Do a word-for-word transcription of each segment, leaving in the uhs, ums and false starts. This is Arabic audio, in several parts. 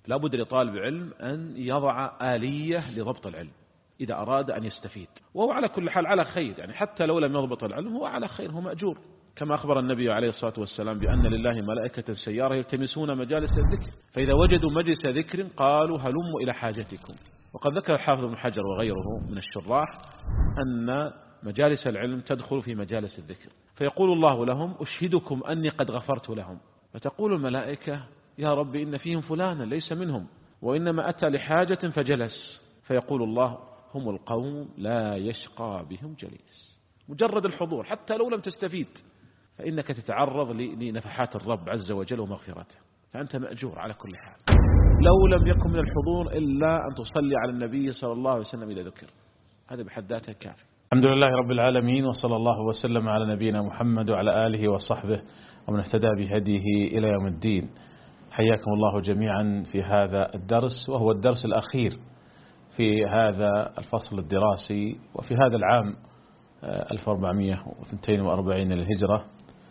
لا بد لطالب علم أن يضع آلية لضبط العلم إذا أراد أن يستفيد، وهو على كل حال على خير، يعني حتى لو لم يضبط العلم هو على خير، هو مأجور، كما أخبر النبي عليه الصلاة والسلام بأن لله ملائكة سيارة يلتمسون مجالس الذكر، فإذا وجدوا مجلس ذكر قالوا هلموا إلى حاجتكم. وقد ذكر الحافظ ابن حجر وغيره من الشراح أن مجالس العلم تدخل في مجالس الذكر، فيقول الله لهم أشهدكم أني قد غفرت لهم، فتقول الملائكة يا رب إن فيهم فلانا ليس منهم وإنما أتى لحاجة فجلس، فيقول الله هم القوم لا يشقى بهم جليس. مجرد الحضور حتى لو لم تستفيد فإنك تتعرض لنفحات الرب عز وجل ومغفرته، فأنت مأجور على كل حال، لو لم يكن من الحضور إلا أن تصلي على النبي صلى الله عليه وسلم إذا ذكر، هذا بحد ذاته كافي. الحمد لله رب العالمين، وصلى الله وسلم على نبينا محمد وعلى آله وصحبه ومن اهتدى بهديه إلى يوم الدين. حياكم الله جميعا في هذا الدرس، وهو الدرس الأخير في هذا الفصل الدراسي وفي هذا العام ألف وأربعمائة واثنين وأربعين للهجرة،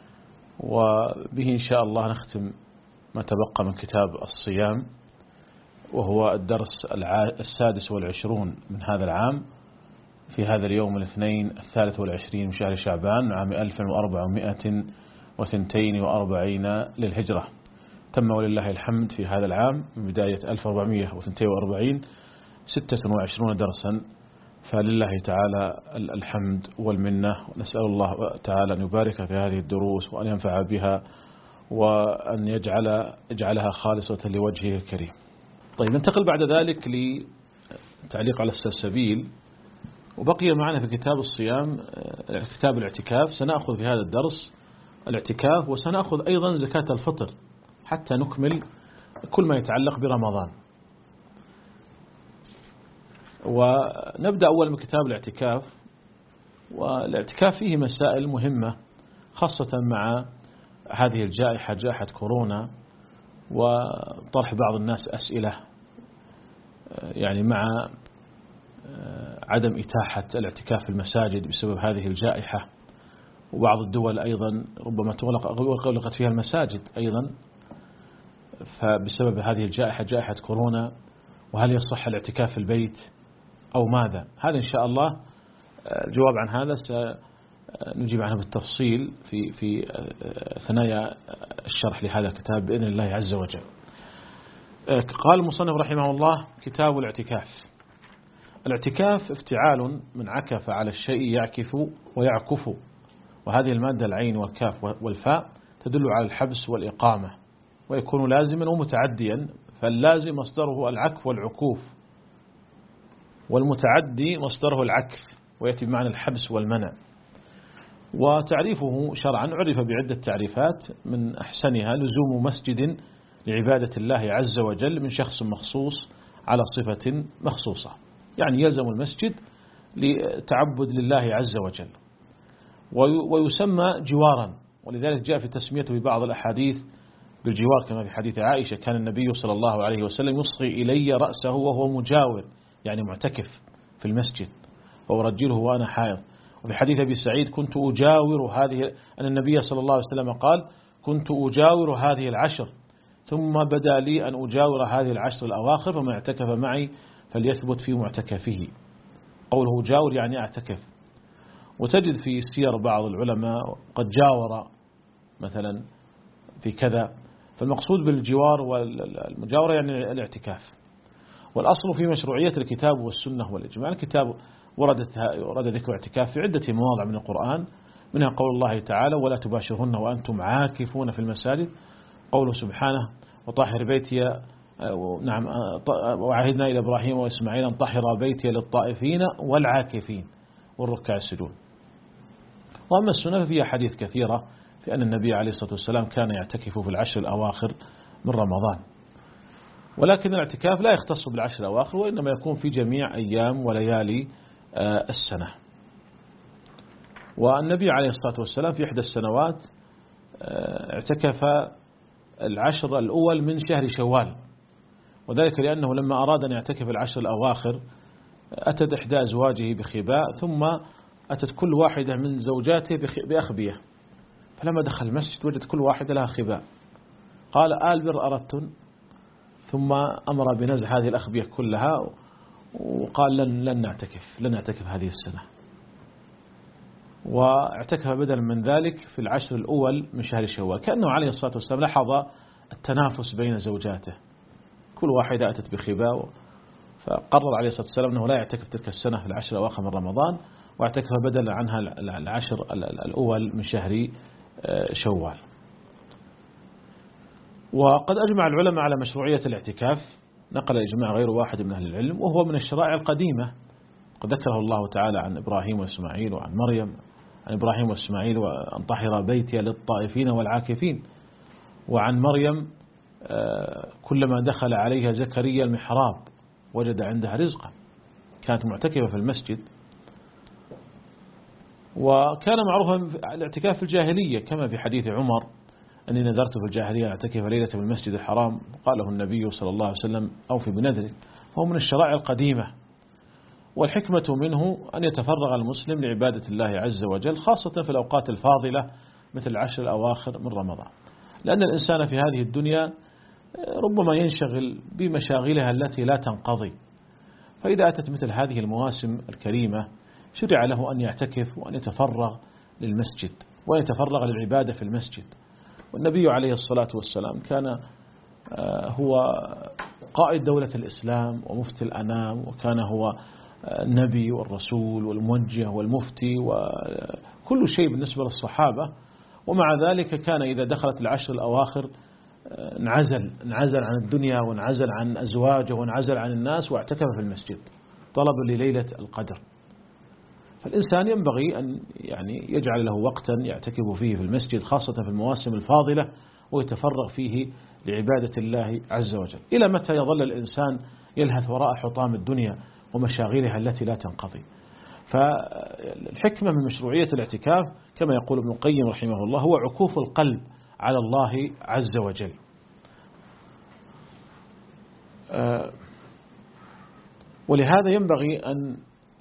وبه إن شاء الله نختم ما تبقى من كتاب الصيام، وهو الدرس السادس والعشرون من هذا العام في هذا اليوم الاثنين الثالث والعشرين من شهر شعبان عام ألف وأربعمائة واثنين وأربعين للهجرة. تم ولله الحمد في هذا العام من بداية ألف وأربعمائة واثنين وأربعين ستة وعشرين درسا، فلله تعالى الحمد والمنة، ونسأل الله تعالى أن يبارك في هذه الدروس وأن ينفع بها وأن يجعل يجعلها خالصة لوجهه الكريم. طيب ننتقل بعد ذلك لتعليق على السلسبيل، وبقي معنا في كتاب الصيام كتاب الاعتكاف. سنأخذ في هذا الدرس الاعتكاف، وسنأخذ أيضا زكاة الفطر حتى نكمل كل ما يتعلق برمضان. ونبدأ أول من كتاب الاعتكاف، والاعتكاف فيه مسائل مهمة خاصة مع هذه الجائحة جائحة كورونا، وطرح بعض الناس أسئلة يعني مع عدم إتاحة الاعتكاف في المساجد بسبب هذه الجائحة، وبعض الدول أيضا ربما تغلقت فيها المساجد أيضا فبسبب هذه الجائحة جائحة كورونا، وهل يصح الاعتكاف في البيت أو ماذا؟ هذا إن شاء الله الجواب عن هذا سنجيب عنه بالتفصيل في في ثنايا الشرح لهذا الكتاب بإذن الله عز وجل. قال المصنف رحمه الله كتاب الاعتكاف. الاعتكاف افتعال من عكف على الشيء يعكف ويعكف، وهذه المادة العين والكاف والفاء تدل على الحبس والإقامة، ويكون لازما ومتعديا، فاللازم مصدره العكف والعكوف، والمتعدي مصدره العكف ويأتي بمعنى الحبس والمنع. وتعريفه شرعا عرف بعدة تعريفات، من أحسنها لزوم مسجد لعبادة الله عز وجل من شخص مخصوص على صفة مخصوصة، يعني يلزم المسجد لتعبد لله عز وجل. ويسمى جوارا، ولذلك جاء في تسميته ببعض الأحاديث بالجوار، كما في حديث عائشة كان النبي صلى الله عليه وسلم يصغي إلي رأسه وهو مجاور، يعني معتكف في المسجد، وأرجله وأنا حائض. وفي حديث أبي سعيد كنت أجاور هذه، أن النبي صلى الله عليه وسلم قال كنت أجاور هذه العشر ثم بدا لي أن أجاور هذه العشر الأواخر، فمن اعتكف معي فليثبت في معتكفه. قوله جاور يعني اعتكف. وتجد في سير بعض العلماء قد جاور مثلا في كذا، فالمقصود بالجوار والمجاورة يعني الاعتكاف. والأصل في مشروعية الكتاب والسنة والإجماع. الكتاب وردت ورد ذكر الاعتكاف في عدة مواضع من القرآن، منها قول الله تعالى ولا تباشرهن وأنتم عاكفون في المساجد، قوله سبحانه وطهر بيتي، نعم وعهدنا إلى إبراهيم وإسماعيل أن طهر بيتي للطائفين والعاكفين والركع السجود. وأما السنة فيها حديث كثيرة في أن النبي عليه الصلاة والسلام كان يعتكف في العشر الأواخر من رمضان، ولكن الاعتكاف لا يختص بالعشر الأواخر، وإنما يكون في جميع أيام وليالي السنة. والنبي عليه الصلاة والسلام في إحدى السنوات اعتكف العشر الأول من شهر شوال، وذلك لأنه لما أراد أن يعتكف العشر الأواخر أتت إحدى أزواجه بخباء، ثم أتت كل واحدة من زوجاته بأخبية، فلما دخل المسجد وجد كل واحدة لها خباء، قال آل بر أردتن؟ ثم أمر بنزع هذه الأخبية كلها وقال لن, لن نعتكف لن نعتكف هذه السنة. واعتكف بدلا من ذلك في العشر الأول من شهر شوال، كأنه عليه الصلاة والسلام لاحظ التنافس بين زوجاته، كل واحدة أتت بخباء، فقرر عليه الصلاة والسلام أنه لا يعتكف تلك السنة في العشر الأواخر من رمضان، واعتكف بدلا عنها العشر الأول من شهر شوال. وقد أجمع العلماء على مشروعية الاعتكاف، نقل إجماع غير واحد من أهل العلم، وهو من الشرائع القديمة، قد ذكره الله تعالى عن إبراهيم وإسماعيل وعن مريم، عن إبراهيم وإسماعيل وأن طهر بيتي للطائفين والعاكفين، وعن مريم كلما دخل عليها زكريا المحراب وجد عندها رزقا، كانت معتكفة في المسجد. وكان معروفا الاعتكاف في الجاهلية كما في حديث عمر أني نذرت في الجاهلية اعتكف ليلة في المسجد الحرام، قاله النبي صلى الله عليه وسلم أوفي بنذره، فهو من الشرائع القديمة. والحكمة منه أن يتفرغ المسلم لعبادة الله عز وجل، خاصة في الأوقات الفاضلة مثل العشر الأواخر من رمضان، لأن الإنسان في هذه الدنيا ربما ينشغل بمشاغلها التي لا تنقضي، فإذا أتت مثل هذه المواسم الكريمة شرع له أن يعتكف وأن يتفرغ للمسجد ويتفرغ للعبادة في المسجد. والنبي عليه الصلاة والسلام كان هو قائد دولة الإسلام ومفتي الأنام، وكان هو النبي والرسول والموجه والمفتي وكل شيء بالنسبة للصحابة، ومع ذلك كان إذا دخلت العشر الأواخر انعزل انعزل عن الدنيا وانعزل عن أزواجه وانعزل عن الناس واعتكف في المسجد طلبا لليلة القدر. فالإنسان ينبغي أن يعني يجعل له وقتا يعتكف فيه في المسجد، خاصة في المواسم الفاضلة، ويتفرغ فيه لعبادة الله عز وجل. إلى متى يظل الإنسان يلهث وراء حطام الدنيا ومشاغلها التي لا تنقضي؟ فالحكمة من مشروعية الاعتكاف كما يقول ابن القيم رحمه الله هو عكوف القلب على الله عز وجل. ولهذا ينبغي أن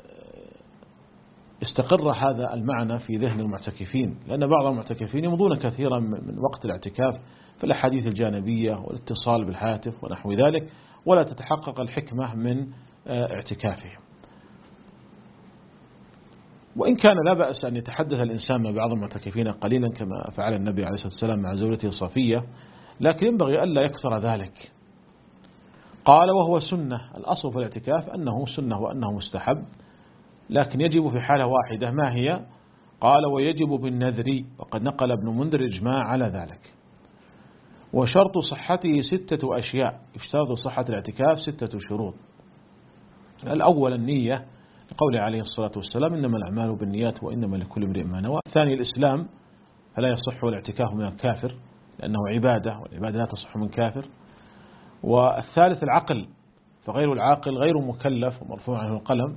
استقر هذا المعنى في ذهن المعتكفين، لأن بعض المعتكفين يمضون كثيرا من وقت الاعتكاف في الأحاديث الجانبية والاتصال بالهاتف ونحو ذلك، ولا تتحقق الحكمة من اعتكافهم. وإن كان لا بأس أن يتحدث الإنسان مع بعض المعتكفين قليلا كما فعل النبي عليه الصلاة والسلام مع زوجته صفية، لكن ينبغي ألا يكثر ذلك. قال وهو سنة، الأصل في الاعتكاف أنه سنة وأنه مستحب، لكن يجب في حالة واحدة، ما هي؟ قال ويجب بالنذر، وقد نقل ابن منذر إجماع على ذلك. وشرط صحته ستة أشياء، يشترط صحة الاعتكاف ستة شروط. الأول النية، قوله عليه الصلاة والسلام إنما الأعمال بالنيات وإنما لكل امرئ ما نوى. الثاني الإسلام، فلا يصح الاعتكاف من الكافر لأنه عبادة، والعبادة لا تصح من كافر. والثالث العقل، فغير العاقل غير مكلف ومرفوع عنه القلم.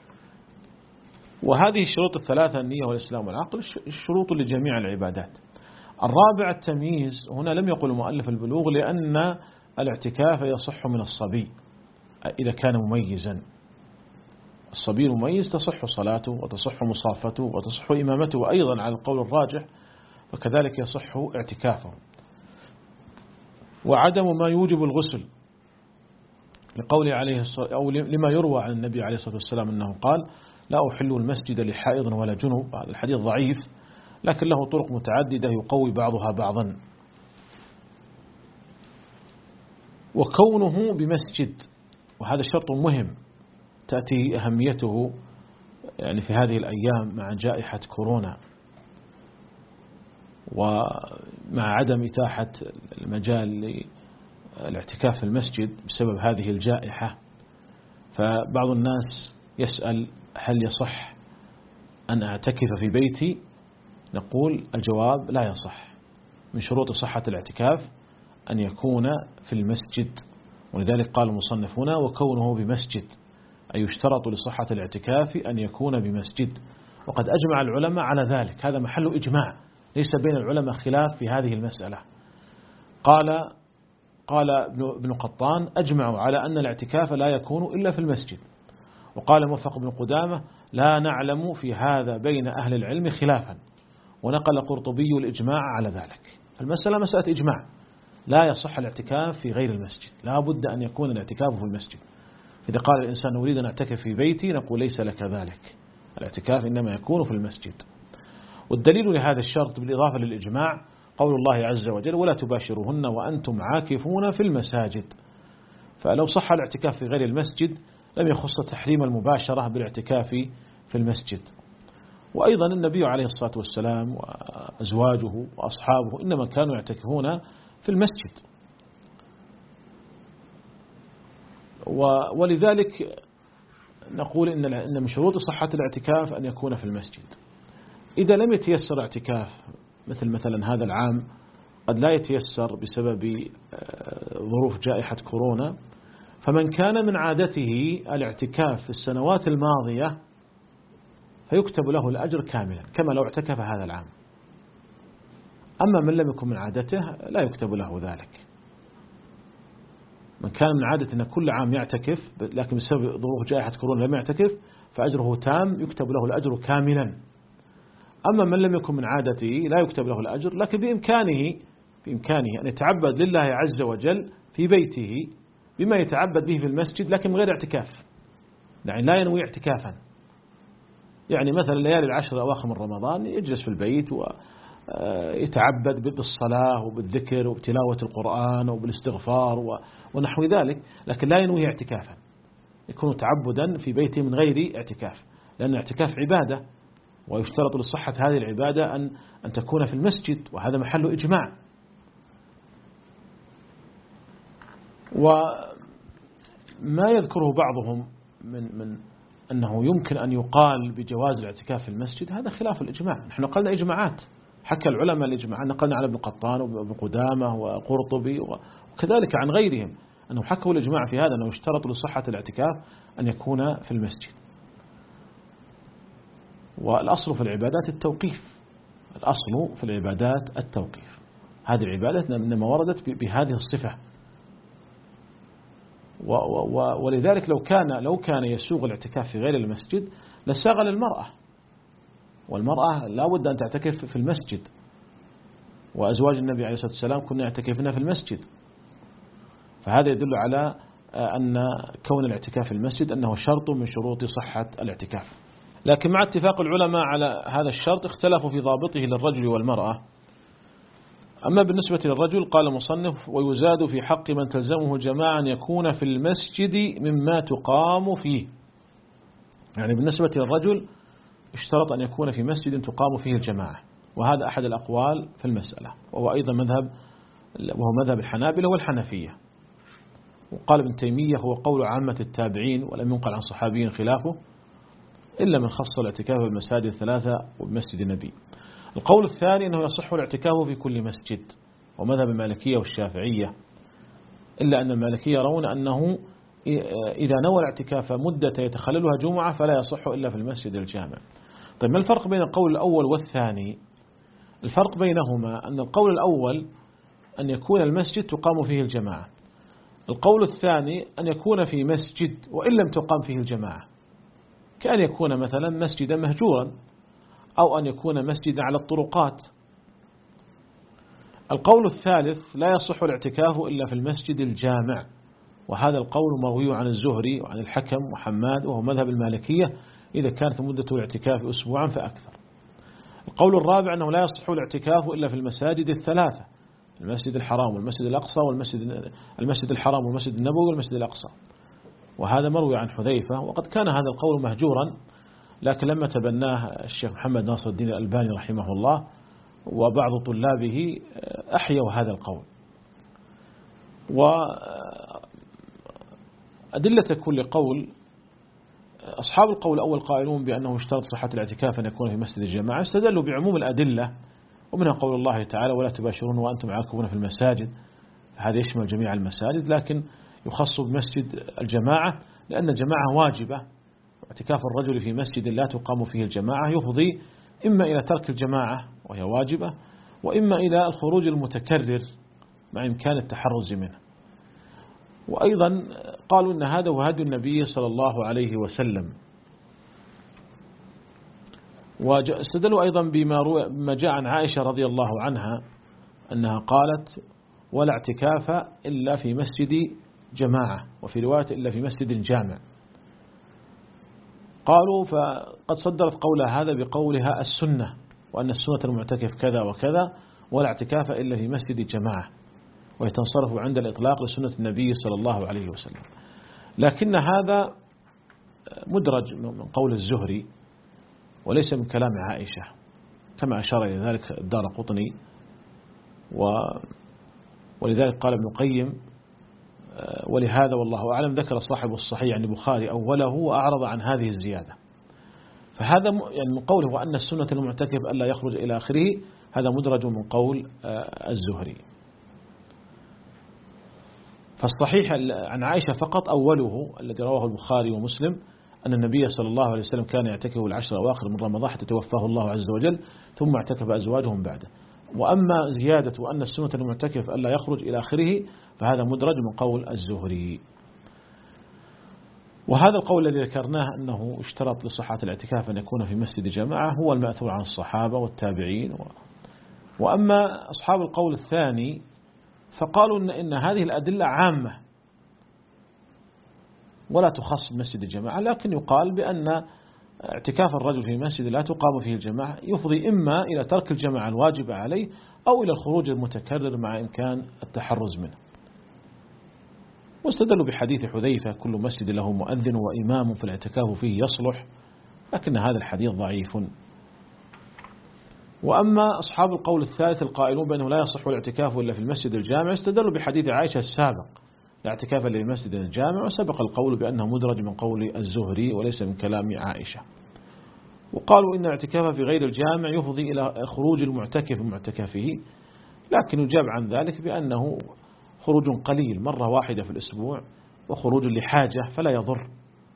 وهذه الشروط الثلاثة النية والإسلام والعقل الشروط لجميع العبادات. الرابع التمييز، هنا لم يقل المؤلف البلوغ لأن الاعتكاف يصح من الصبي إذا كان مميزا. الصبي المميز تصح صلاته وتصح مصافته وتصح إمامته، وأيضا على القول الراجح فكذلك يصح اعتكافه. وعدم ما يوجب الغسل، لقوله عليه الصلاة أو لما يروى عن النبي عليه الصلاة والسلام أنه قال لا أحل المسجد لحائض ولا جنوب. هذا الحديث ضعيف لكن له طرق متعددة يقوي بعضها بعضا. وكونه بمسجد، وهذا شرط مهم تأتي أهميته يعني في هذه الأيام مع جائحة كورونا، ومع عدم إتاحة المجال للاعتكاف في المسجد بسبب هذه الجائحة. فبعض الناس يسأل هل يصح أن أعتكف في بيتي؟ نقول الجواب لا يصح. من شروط صحة الاعتكاف أن يكون في المسجد، ولذلك قال المصنفون وكونه بمسجد، أي يشترط لصحة الاعتكاف أن يكون بمسجد. وقد أجمع العلماء على ذلك، هذا محل إجماع، ليس بين العلماء خلاف في هذه المسألة. قال قال ابن قطان أجمعوا على أن الاعتكاف لا يكون إلا في المسجد. وقال موفق بن قدامة لا نعلم في هذا بين أهل العلم خلافا، ونقل قرطبي الإجماع على ذلك. المسألة مسألة إجماع، لا يصح الاعتكاف في غير المسجد، لا بد أن يكون الاعتكاف في المسجد. إذا قال الإنسان أريد أن أعتكف في بيتي نقول ليس لك ذلك، الاعتكاف إنما يكون في المسجد. والدليل لهذا الشرط بالإضافة للإجماع قول الله عز وجل ولا تباشروهن وأنتم عاكفون في المساجد. فلو صح الاعتكاف في غير المسجد لم يخص تحريم المباشرة بالاعتكاف في المسجد. وأيضا النبي عليه الصلاة والسلام وأزواجه وأصحابه إنما كانوا يعتكفون في المسجد، ولذلك نقول إن من شروط صحة الاعتكاف أن يكون في المسجد. إذا لم يتيسر اعتكاف مثل مثلا هذا العام، قد لا يتيسر بسبب ظروف جائحة كورونا، فمن كان من عادته الاعتكاف في السنوات الماضية فيكتب له الأجر كاملا كما لو اعتكف هذا العام. أما من لم يكن من عادته لا يكتب له ذلك. من كان من عادة أن كل عام يعتكف لكن بسبب ظروف جائحة كورونا لم يعتكف فأجره تام يكتب له الأجر كاملا. أما من لم يكن من عادته لا يكتب له الأجر، لكن بإمكانه بإمكانه أن يتعبد لله عز وجل في بيته بما يتعبد به في المسجد لكن من غير اعتكاف، يعني لا ينوي اعتكافا. يعني مثلا الليالي العشر الأواخر من رمضان يجلس في البيت ويتعبد بالصلاة وبالذكر وبتلاوة القرآن وبالاستغفار ونحو ذلك، لكن لا ينوي اعتكافا، يكون تعبدا في بيته من غير اعتكاف، لأن الاعتكاف عبادة ويشترط لصحة هذه العبادة أن أن تكون في المسجد، وهذا محل إجماع. وما يذكره بعضهم من من أنه يمكن أن يقال بجواز الاعتكاف في المسجد هذا خلاف الإجماع. نحن قلنا إجماعات، حكى العلماء الإجماع، نقلنا على ابن قطان وابن قدامة وقرطبي وكذلك عن غيرهم أنه حكوا الإجماع في هذا أنه يشترط لصحة الاعتكاف أن يكون في المسجد. والأصل في العبادات التوقيف، الأصل في العبادات التوقيف، هذه العبادة إنما وردت بهذه الصفة. ولذلك لو كان لو كان يسوغ الاعتكاف في غير المسجد لساغ للمرأة، والمرأة لا بد أن تعتكف في المسجد، وأزواج النبي عليه الصلاة والسلام كنا يعتكفن في المسجد. فهذا يدل على أن كون الاعتكاف في المسجد أنه شرط من شروط صحة الاعتكاف. لكن مع اتفاق العلماء على هذا الشرط اختلفوا في ضابطه للرجل والمرأة. أما بالنسبة للرجل قال المصنف ويزاد في حق من تلزمه جماعة أن يكون في المسجد مما تقام فيه. يعني بالنسبة للرجل اشترط أن يكون في مسجد تقام فيه الجماعة، وهذا أحد الأقوال في المسألة، وهو أيضا مذهب وهو مذهب الحنابلة والحنفية. وقال ابن تيمية هو قول عامة التابعين ولم ينقل عن صحابي خلافه إلا من خص الاعتكاف بالمساجد الثلاثة وبمسجد النبي. القول الثاني أنه يصح الاعتكاف في كل مسجد، ومذهب المالكية والشافعية، إلا أن المالكية يرون أنه إذا نوى الاعتكاف مدة يتخللها جمعة فلا يصح إلا في المسجد الجامع. طيب ما الفرق بين القول الأول والثاني؟ الفرق بينهما أن القول الأول أن يكون المسجد تقام فيه الجماعة، القول الثاني أن يكون في مسجد وإن لم تقام فيه الجماعة، كأن يكون مثلا مسجدا مهجورا أو أن يكون مسجدا على الطرقات. القول الثالث لا يصح الاعتكاف إلا في المسجد الجامع، وهذا القول مروي عن الزهري وعن الحكم وحماد وهو مذهب المالكية إذا كانت مدة الاعتكاف أسبوعا فأكثر. القول الرابع أنه لا يصح الاعتكاف إلا في المساجد الثلاثة، المسجد الحرام والمسجد الأقصى والمسجد المسجد الحرام والمسجد النبوي والمسجد الأقصى، وهذا مروي عن حذيفة. وقد كان هذا القول مهجورا، لكن لما تبناه الشيخ محمد ناصر الدين الألباني رحمه الله وبعض طلابه أحيوا هذا القول. وأدلة كل قول، أصحاب القول الأول قائلون بأنه اشترط صحة الاعتكاف أن يكون في مسجد الجماعة، استدلوا بعموم الأدلة، ومنها قول الله تعالى ولا تباشرون وأنتم عاكفون في المساجد، هذا يشمل جميع المساجد، لكن يخص بمسجد الجماعة لأن الجماعة واجبة، واعتكاف الرجل في مسجد لا تقام فيه الجماعة يفضي إما إلى ترك الجماعة وهي واجبة، وإما إلى الخروج المتكرر مع إمكان التحرز منه. وأيضا قالوا إن هذا هو هدي النبي صلى الله عليه وسلم. واستدلوا أيضا بما جاء عن عائشة رضي الله عنها أنها قالت ولا اعتكاف إلا في مسجد جماعة، وفي رواية إلا في مسجد جامع. قالوا فقد صدرت قولها هذا بقولها السنة، وأن السنة المعتكف كذا وكذا، ولا اعتكاف إلا في مسجد جماعة، وهي تنصرف عند الإطلاق لسنة النبي صلى الله عليه وسلم. لكن هذا مدرج من قول الزهري وليس من كلام عائشة، كما أشار إلى ذلك الدارقطني، ولذلك قال ابن القيم ولهذا والله أعلم ذكر صاحب الصحيح عن البخاري أوله وأعرض عن هذه الزيادة. فهذا يعني من قوله وأن السنة المعتكف ألا يخرج إلى آخره، هذا مدرج من قول الزهري. فالصحيح عن عائشة فقط أوله الذي رواه البخاري ومسلم أن النبي صلى الله عليه وسلم كان يعتكف العشر الأواخر من رمضان حتى توفاه الله عز وجل، ثم اعتكف أزواجهم بعده. وأما زيادة وأن السنة المعتكف ألا يخرج إلى آخره فهذا مدرج من قول الزهري. وهذا القول الذي ذكرناه أنه اشترط لصحة الاعتكاف أن يكون في مسجد جماعة هو المأثور عن الصحابة والتابعين. و... وأما أصحاب القول الثاني فقالوا إن, إن هذه الأدلة عامة ولا تخص بمسجد الجماعة، لكن يقال بأن اعتكاف الرجل في مسجد لا تقام فيه الجماعة يفضي إما إلى ترك الجماعة الواجبة عليه أو إلى الخروج المتكرر مع إمكان التحرز منه. واستدلوا بحديث حذيفة كل مسجد له مؤذن وإمام فالاعتكاف فيه يصلح، لكن هذا الحديث ضعيف. وأما أصحاب القول الثالث القائلون بأنه لا يصح الاعتكاف إلا في المسجد الجامع استدلوا بحديث عائشة السابق الاعتكاف إلا في المسجد الجامع، وسبق القول بأنه مدرج من قول الزهري وليس من كلام عائشة. وقالوا إن الاعتكاف في غير الجامع يفضي إلى خروج المعتكف ومعتكفه، لكن يجاب عن ذلك بأنه خروج قليل مرة واحدة في الأسبوع وخروج لحاجة فلا يضر.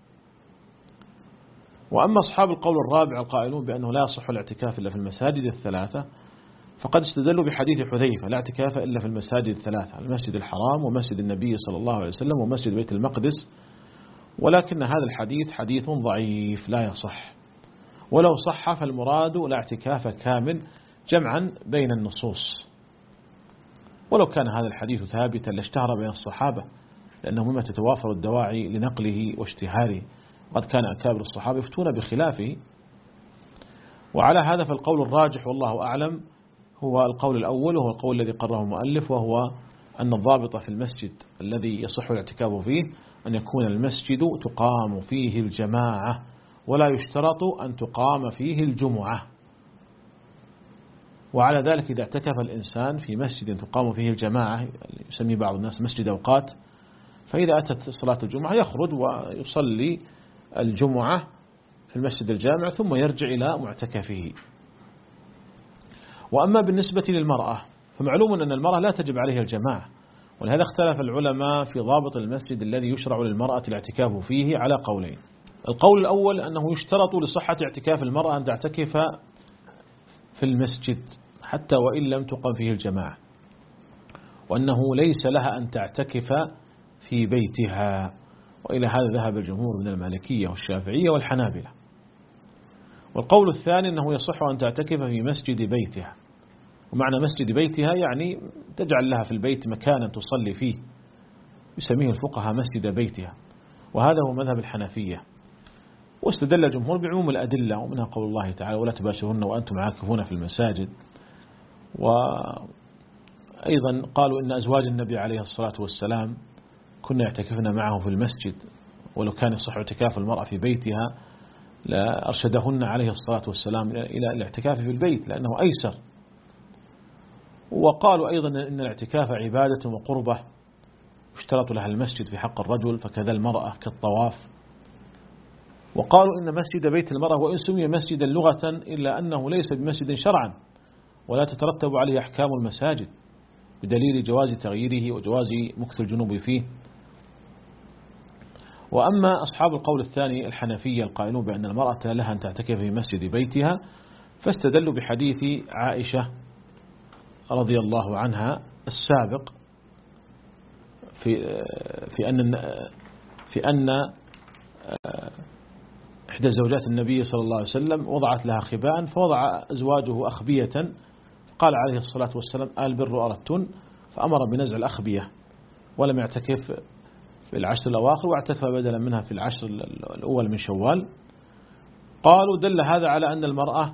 وأما أصحاب القول الرابع القائلون بأنه لا يصح الاعتكاف إلا في المساجد الثلاثة فقد استدلوا بحديث حذيفة لا اعتكاف إلا في المساجد الثلاثة، المسجد الحرام ومسجد النبي صلى الله عليه وسلم ومسجد بيت المقدس، ولكن هذا الحديث حديث ضعيف لا يصح، ولو صح فالمراد لا اعتكاف كامل جمعا بين النصوص. ولو كان هذا الحديث ثابتا لاشتهر بين الصحابة، لأنه مما تتوافر الدواعي لنقله واشتهاره، قد كان أكابر الصحابة يفتون بخلافه. وعلى هذا فالقول الراجح والله أعلم هو القول الأول، وهو القول الذي قرره المؤلف، وهو أن الضابط في المسجد الذي يصح الاعتكاف فيه أن يكون المسجد تقام فيه الجماعة، ولا يشترط أن تقام فيه الجمعة. وعلى ذلك إذا اعتكف الإنسان في مسجد تقام فيه الجماعة يسمي بعض الناس مسجد أوقات، فإذا أتت صلاة الجمعة يخرج ويصلي الجمعة في المسجد الجامع ثم يرجع إلى معتكفه. وأما بالنسبة للمرأة فمعلوم أن المرأة لا تجب عليها الجماعة، ولهذا اختلف العلماء في ضابط المسجد الذي يشرع للمرأة الاعتكاف فيه على قولين. القول الأول أنه يشترط لصحة اعتكاف المرأة أن تعتكف في المسجد حتى وإن لم تقم فيه الجماعة، وأنه ليس لها أن تعتكف في بيتها، وإلى هذا ذهب الجمهور من المالكية والشافعية والحنابلة. والقول الثاني أنه يصح أن تعتكف في مسجد بيتها، ومعنى مسجد بيتها يعني تجعل لها في البيت مكانا تصلي فيه، يسميه الفقهاء مسجد بيتها، وهذا هو مذهب الحنفية. واستدل الجمهور بعموم الأدلة، ومنها قول الله تعالى ولا تباشرون وأنتم عاكفون في المساجد. وأيضا قالوا إن أزواج النبي عليه الصلاة والسلام كنا يعتكفن معه في المسجد، ولو كان يصح اعتكاف المرأة في بيتها لأرشدهن عليه الصلاة والسلام إلى الاعتكاف في البيت لأنه أيسر. وقالوا أيضا إن الاعتكاف عبادة وقربة اشترط لها المسجد في حق الرجل، فكذا المرأة كالطواف. وقالوا إن مسجد بيت المرأة وإن سمي مسجدا لغة إلا أنه ليس بمسجد شرعا، ولا تترتب عليه أحكام المساجد بدليل جواز تغييره وجواز مكث الجنوب فيه. وأما أصحاب القول الثاني الحنفية القائلون بأن المرأة لها أن تعتكف في مسجد بيتها فاستدلوا بحديث عائشة رضي الله عنها السابق في في أن في أن إحدى زوجات النبي صلى الله عليه وسلم وضعت لها خباء فوضع أزواجه أخبية، قال عليه الصلاة والسلام آل بر أردتن، فأمر بنزع الأخبية ولم يعتكف في العشر الأواخر، واعتكف بدلا منها في العشر الأول من شوال. قالوا دل هذا على أن المرأة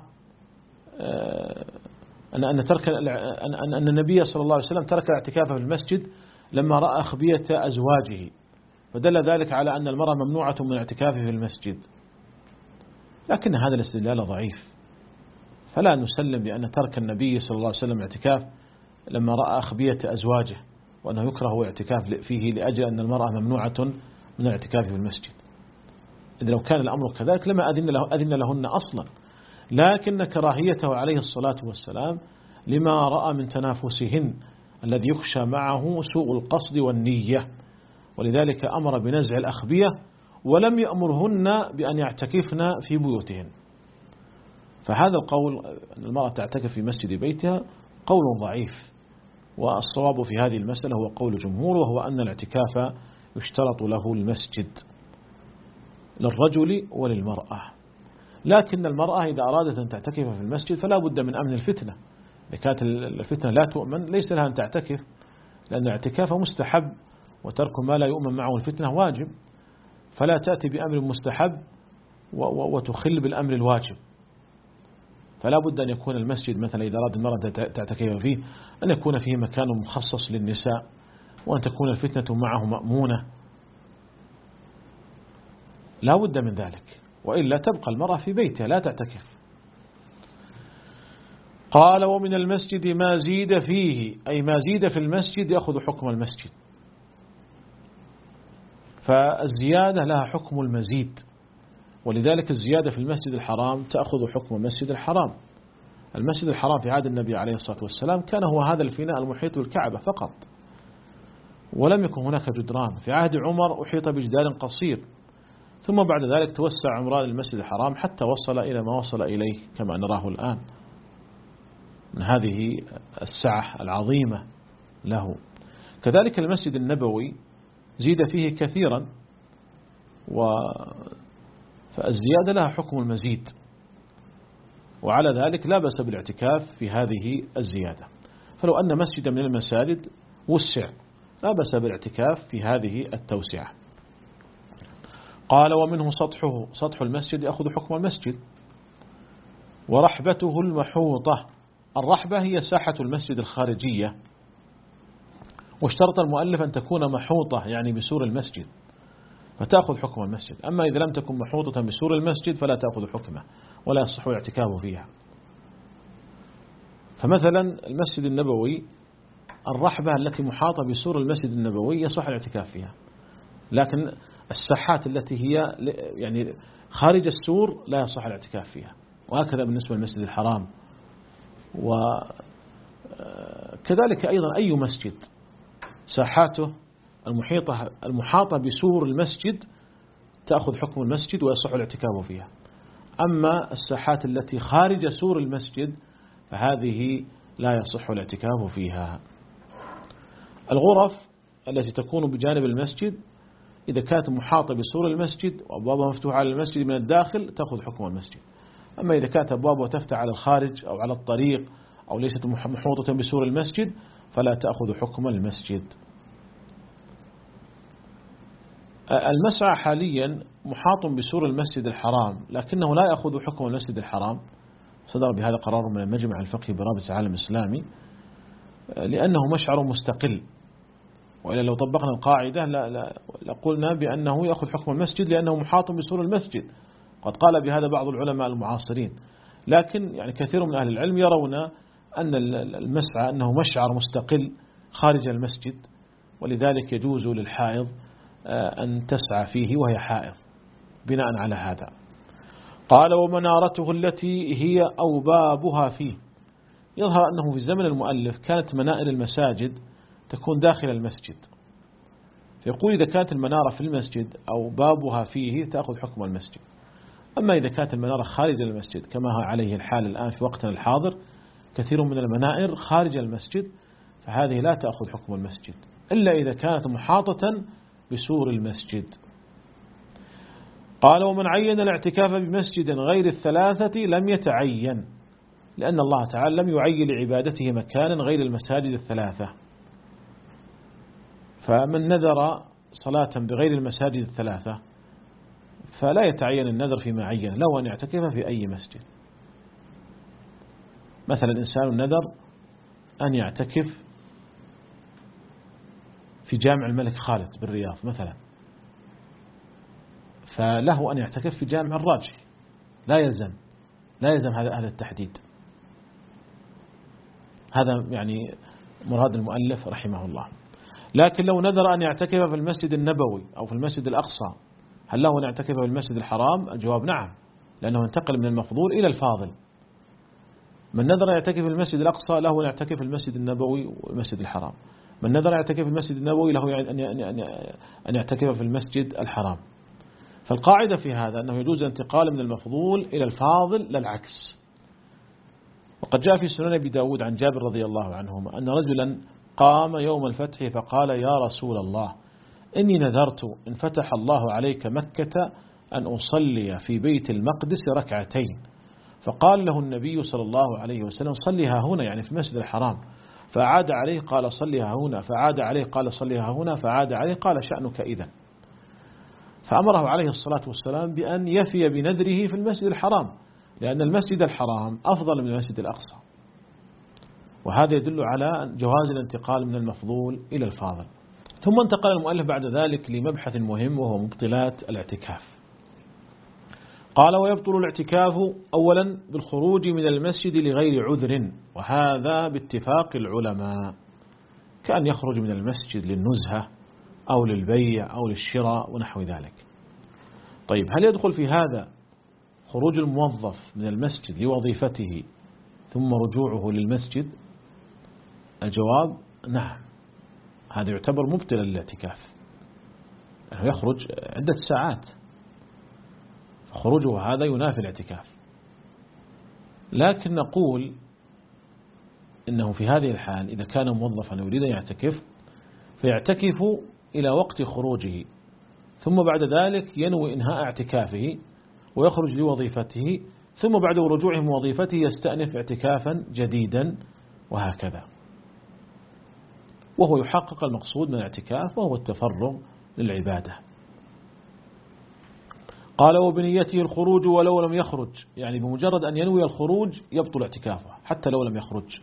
أن أن ترك أن أن النبي صلى الله عليه وسلم ترك الاعتكاف في المسجد لما رأى أخبية أزواجه، فدل ذلك على أن المرأة ممنوعة من الاعتكاف في المسجد. لكن هذا الاستدلال ضعيف، فلا نسلم بأن ترك النبي صلى الله عليه وسلم الاعتكاف لما رأى أخبية أزواجه وأنه يكره الاعتكاف فيه لأجل أن المرأة ممنوعة من الاعتكاف في المسجد. إذا لو كان الأمر كذلك لما أذن, له أذن لهن أصلا، لكن كراهيته عليه الصلاة والسلام لما رأى من تنافسهن الذي يخشى معه سوء القصد والنية، ولذلك أمر بنزع الأخبية ولم يأمرهن بأن يعتكفن في بيوتهن. فهذا القول أن المرأة تعتكف في مسجد بيتها قول ضعيف، والصواب في هذه المسألة هو قول جمهور، وهو أن الاعتكاف يشترط له المسجد للرجل وللمرأة. لكن المرأة إذا أرادت أن تعتكف في المسجد فلا بد من أمن الفتنة. إذا كانت الفتنة لا تؤمن ليس لها أن تعتكف، لأن الاعتكاف مستحب، وترك ما لا يؤمن معه الفتنة واجب، فلا تأتي بأمر مستحب وتخل بالأمر الواجب. فلا بد أن يكون المسجد مثلا إذا أراد المرأة تعتكف فيه أن يكون فيه مكان مخصص للنساء، وأن تكون الفتنة معه مأمونة، لا بد من ذلك، وإلا تبقى المرأة في بيتها لا تعتكف. قال ومن المسجد ما زيد فيه، أي ما زيد في المسجد يأخذ حكم المسجد، فالزيادة لها حكم المزيد، ولذلك الزيادة في المسجد الحرام تأخذ حكم المسجد الحرام. المسجد الحرام في عهد النبي عليه الصلاة والسلام كان هو هذا الفناء المحيط بالكعبة فقط، ولم يكن هناك جدران. في عهد عمر أحيط بجدار قصير، ثم بعد ذلك توسع عمران المسجد الحرام حتى وصل إلى ما وصل إليه كما نراه الآن من هذه السعة العظيمة له. كذلك المسجد النبوي زيد فيه كثيرا، و فالزيادة لها حكم المزيد، وعلى ذلك لا بأس بالاعتكاف في هذه الزيادة. فلو أن مسجد من المساجد وسع لا بأس بالاعتكاف في هذه التوسعة. قال ومنه سطحه، سطح المسجد يأخذ حكم المسجد، ورحبته المحوطة. الرحبة هي ساحة المسجد الخارجية، واشترط المؤلف أن تكون محوطة يعني بسور المسجد فتأخذ حكم المسجد. أما إذا لم تكن محوطة بسور المسجد فلا تأخذ حكمه ولا يصح الاعتكاف فيها. فمثلا المسجد النبوي الرحبة التي محاطة بسور المسجد النبوي يصح الاعتكاف فيها، لكن الساحات التي هي يعني خارج السور لا يصح الاعتكاف فيها. وهكذا بالنسبة للمسجد الحرام. وكذلك أيضا أي مسجد ساحاته المحيطة المحاطة بسور المسجد تأخذ حكم المسجد ويصح الاعتكاف فيها. أما الساحات التي خارج سور المسجد فهذه لا يصح الاعتكاف فيها. الغرف التي تكون بجانب المسجد إذا كانت محاطة بسور المسجد وأبوابها مفتوحة على المسجد من الداخل تأخذ حكم المسجد. أما إذا كانت أبوابها تفتح على الخارج أو على الطريق أو ليست محوطة بسور المسجد فلا تأخذ حكم المسجد. المسعى حاليا محاط بسور المسجد الحرام، لكنه لا يأخذ حكم المسجد الحرام. صدر بهذا قرار من المجمع الفقهي برابطة العالم الإسلامي لأنه مشعر مستقل، وإلا لو طبقنا القاعدة لقلنا بأنه يأخذ حكم المسجد لأنه محاط بسور المسجد. قد قال بهذا بعض العلماء المعاصرين، لكن يعني كثير من أهل العلم يرون أن المسعى أنه مشعر مستقل خارج المسجد، ولذلك يجوز للحائض أن تسعى فيه وهي حائض بناء على هذا. قال ومنارته التي هي أوبابها فيه. يظهر أنه في زمن المؤلف كانت منائر المساجد تكون داخل المسجد، فيقول إذا كانت المنارة في المسجد أو بابها فيه تأخذ حكم المسجد. أما إذا كانت المنارة خارج المسجد كما هو عليه الحال الآن في وقتنا الحاضر كثير من المنائر خارج المسجد فهذه لا تأخذ حكم المسجد إلا إذا كانت محاطة بسور المسجد. قال ومن عين الاعتكاف بمسجد غير الثلاثة لم يتعين، لأن الله تعالى لم يعين لعبادته مكانا غير المساجد الثلاثة. فمن نذر صلاة بغير المساجد الثلاثة فلا يتعين النذر فيما عين، لو أن يعتكف في أي مسجد. مثلا إنسان نذر أن يعتكف في جامع الملك خالد بالرياض مثلا، فله أن يعتكف في جامع الراجح، لا يلزم لا يلزم هذا هذا التحديد. هذا يعني مراد المؤلف رحمه الله. لكن لو نذر أن يعتكف في المسجد النبوي أو في المسجد الأقصى، هل له أن يعتكف في المسجد الحرام؟ الجواب نعم، لأنه انتقل من المفضول إلى الفاضل. من نذر يعتكف في المسجد الأقصى له أن يعتكف في المسجد النبوي والمسجد الحرام. من نذر يعتكف في المسجد النبوي له أن يعتكف في المسجد الحرام. فالقاعدة في هذا أنه يجوز الانتقال من المفضول إلى الفاضل لا العكس. وقد جاء في سنن أبي داود عن جابر رضي الله عنهما أن رجلا قام يوم الفتح فقال: يا رسول الله، إني نذرت إن فتح الله عليك مكة أن أصلي في بيت المقدس ركعتين. فقال له النبي صلى الله عليه وسلم: صليها هنا، يعني في المسجد الحرام. فعاد عليه قال: صليها هنا. فعاد عليه قال: صليها هنا. فعاد عليه قال: شأنك إذن. فأمره عليه الصلاة والسلام بأن يفي بنذره في المسجد الحرام، لأن المسجد الحرام أفضل من المسجد الأقصى. وهذا يدل على جواز الانتقال من المفضول إلى الفاضل. ثم انتقل المؤلف بعد ذلك لمبحث مهم وهو مبطلات الاعتكاف. قال: ويبطل الاعتكاف أولا بالخروج من المسجد لغير عذر، وهذا باتفاق العلماء، كأن يخرج من المسجد للنزهة أو للبيع أو للشراء ونحو ذلك. طيب، هل يدخل في هذا خروج الموظف من المسجد لوظيفته ثم رجوعه للمسجد؟ الجواب نعم، هذا يعتبر مبطلا للاعتكاف، أنه يخرج عدة ساعات، خروجه هذا ينافي الاعتكاف. لكن نقول إنه في هذه الحال إذا كان موظفا يريد أن يعتكف فيعتكف إلى وقت خروجه، ثم بعد ذلك ينوي إنهاء اعتكافه ويخرج لوظيفته، ثم بعد رجوعه من وظيفته يستأنف اعتكافا جديدا، وهكذا، وهو يحقق المقصود من الاعتكاف وهو التفرغ للعبادة. قال: وبنيته الخروج ولو لم يخرج، يعني بمجرد أن ينوي الخروج يبطل اعتكافه حتى لو لم يخرج،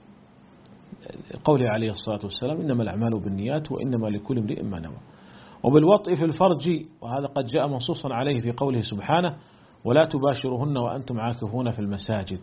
قوله عليه الصلاة والسلام: إنما الأعمال بالنيات وإنما لكل امرئ ما نوى. وبالوطء في الفرج، وهذا قد جاء منصوصا عليه في قوله سبحانه: ولا تباشرهن وأنتم عاكفون في المساجد.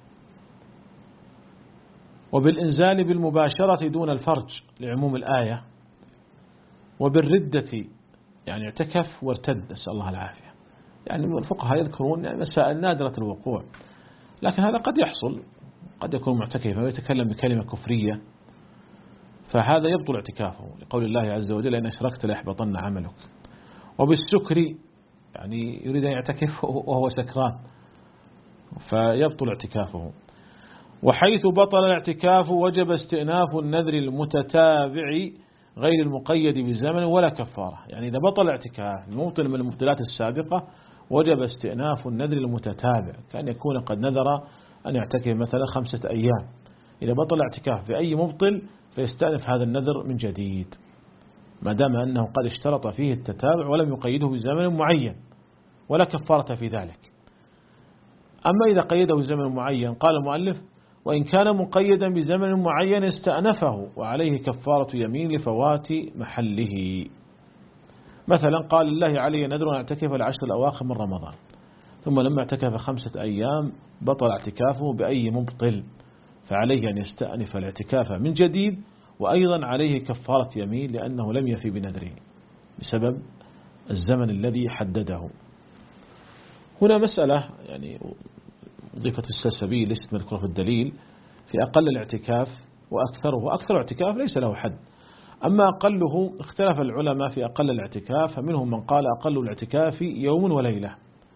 وبالإنزال بالمباشرة دون الفرج لعموم الآية. وبالردة، يعني اعتكف وارتد، نسأل الله العافية. يعني الفقهاء يذكرون يعني مسائل نادرة الوقوع، لكن هذا قد يحصل، قد يكون معتكفا ويتكلم بكلمة كفرية، فهذا يبطل اعتكافه لقول الله عز وجل: إن أشركت ليحبطن عملك. وبالسكر، يعني يريد أن يعتكف وهو سكران، فيبطل اعتكافه. وحيث بطل الاعتكاف وجب استئناف النذر المتتابع غير المقيد بزمن ولا كفارة. يعني إذا بطل الاعتكاف المبطل من المبطلات السابقة وجب استئناف النذر المتتابع، كأن يكون قد نذر أن يعتكف مثلا خمسة أيام، إذا بطل الاعتكاف في أي مبطل فيستأنف هذا النذر من جديد، ما دام أنه قد اشترط فيه التتابع ولم يقيده بزمن معين، ولا كفارة في ذلك. أما إذا قيده بزمن معين، قال المؤلف: وإن كان مقيدا بزمن معين استأنفه وعليه كفارة يمين لفوات محله. مثلا قال: الله علي نذر أن أعتكف العشر الأواخر من رمضان، ثم لما اعتكف خمسة أيام بطل اعتكافه بأي مبطل، فعليه أن يستأنف الاعتكاف من جديد، وأيضا عليه كفارة يمين لأنه لم يفي بنذره بسبب الزمن الذي حدده. هنا مسألة يعني وظيفة السلسبيل ليست مذكورة في الدليل، في أقل الاعتكاف وأكثره، وأكثر الاعتكاف ليس له حد. أما أقله اختلف العلماء في أقل الاعتكاف، فمنهم من قال أقل الاعتكاف يوم وليلة،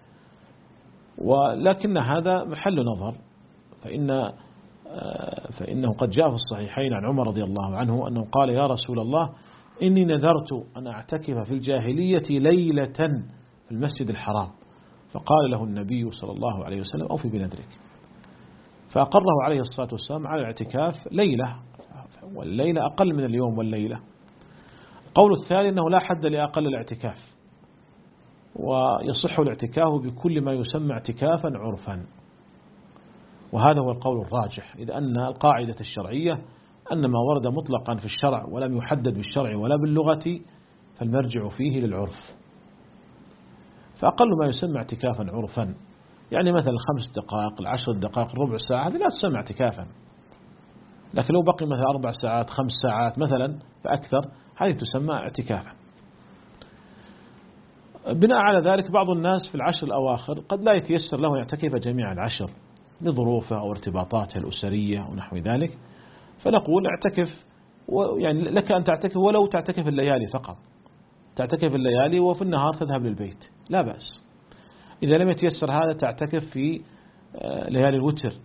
ولكن هذا محل نظر، فإن فإنه قد جاء في الصحيحين عن عمر رضي الله عنه أنه قال: يا رسول الله، إني نذرت أن أعتكف في الجاهلية ليلة في المسجد الحرام، فقال له النبي صلى الله عليه وسلم: أوفي بنذرك. فأقره عليه الصلاة والسلام على الاعتكاف ليلة، والليلة أقل من اليوم والليلة. القول الثاني أنه لا حد لأقل الاعتكاف، ويصح الاعتكاف بكل ما يسمى اعتكافا عرفا، وهذا هو القول الراجح، إذ أن القاعدة الشرعية أن ما ورد مطلقا في الشرع ولم يحدد بالشرع ولا باللغة فالمرجع فيه للعرف. فأقل ما يسمى اعتكافا عرفا يعني مثلا الخمس دقائق العشر دقائق الربع ساعة هذه لا تسمى اعتكافا، لكن لو بقي مثلا أربع ساعات خمس ساعات مثلا فأكثر هذه تسمى اعتكافا. بناء على ذلك بعض الناس في العشر الأواخر قد لا يتيسر له يعتكف جميع العشر لظروفه أو ارتباطاته الأسرية ونحو ذلك، فنقول اعتكف، يعني لك أن تعتكف ولو تعتكف الليالي فقط، تعتكف الليالي وفي النهار تذهب للبيت لا بأس. إذا لم يتيسر هذا تعتكف في ليالي الوتر،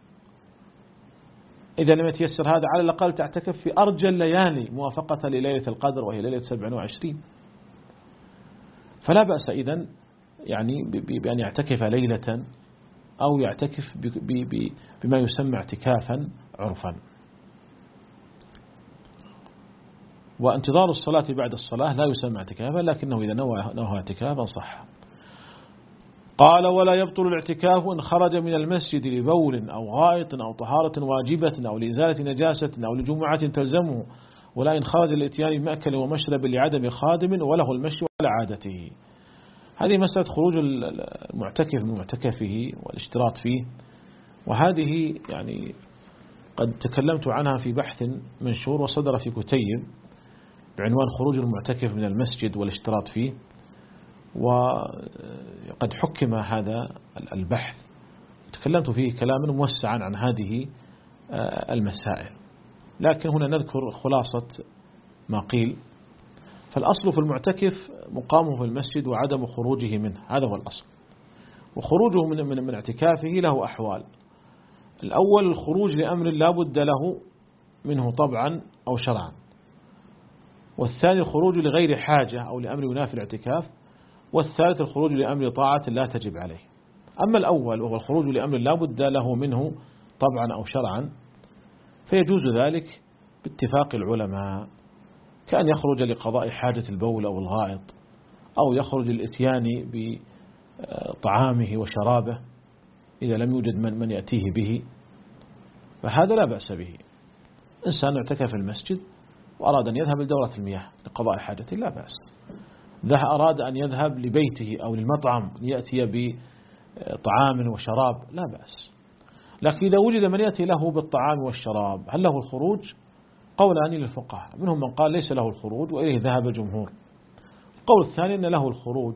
إذا لم يتيسر هذا على الأقل تعتكف في أرجى الليالي موافقة لليلة القدر وهي ليلة سبع وعشرين، فلا بأس إذن يعني بأن يعتكف ليلة أو يعتكف بما يسمى اعتكافا عرفا. وانتظار الصلاة بعد الصلاة لا يسمى اعتكافا، لكنه إذا نوى نوى اعتكافا صح. قال ولا يبطل الاعتكاف إن خرج من المسجد لبول أو غائط أو طهارة واجبة أو لإزالة نجاسة أو لجمعة تلزمه، ولا إن خرج الاتيان بمأكل ومشرب لعدم خادم وله المشي على عادته. هذه مسألة خروج المعتكف من معتكفه والاشتراط فيه، وهذه يعني قد تكلمت عنها في بحث منشور وصدر في كتيب بعنوان خروج المعتكف من المسجد والاشتراط فيه، وقد حكم هذا البحث، تكلمت فيه كلاما موسعا عن هذه المسائل، لكن هنا نذكر خلاصة ما قيل. فالأصل في المعتكف مقامه في المسجد وعدم خروجه منه، هذا هو الأصل. وخروجه من من, من اعتكافه له أحوال. الأول الخروج لأمر لا بد له منه طبعا أو شرعا، والثاني الخروج لغير حاجة أو لأمر ينافي الاعتكاف، والثالث الخروج لأمر طاعة لا تجب عليه. أما الأول وهو الخروج لأمر لا بد له منه طبعا أو شرعا فيجوز ذلك باتفاق العلماء، كأن يخرج لقضاء حاجة البول أو الغائط، أو يخرج للإتيان بطعامه وشرابه إذا لم يوجد من, من يأتيه به، فهذا لا بأس به. إنسان اعتكف في المسجد وأراد أن يذهب لدورة المياه لقضاء حاجته لا بأس، ذا أراد أن يذهب لبيته أو للمطعم يأتي بطعام وشراب لا بأس. لكن إذا وجد من يأتي له بالطعام والشراب هل له الخروج؟ قولان للفقهاء، منهم من قال ليس له الخروج وإليه ذهب الجمهور. القول الثاني أن له الخروج،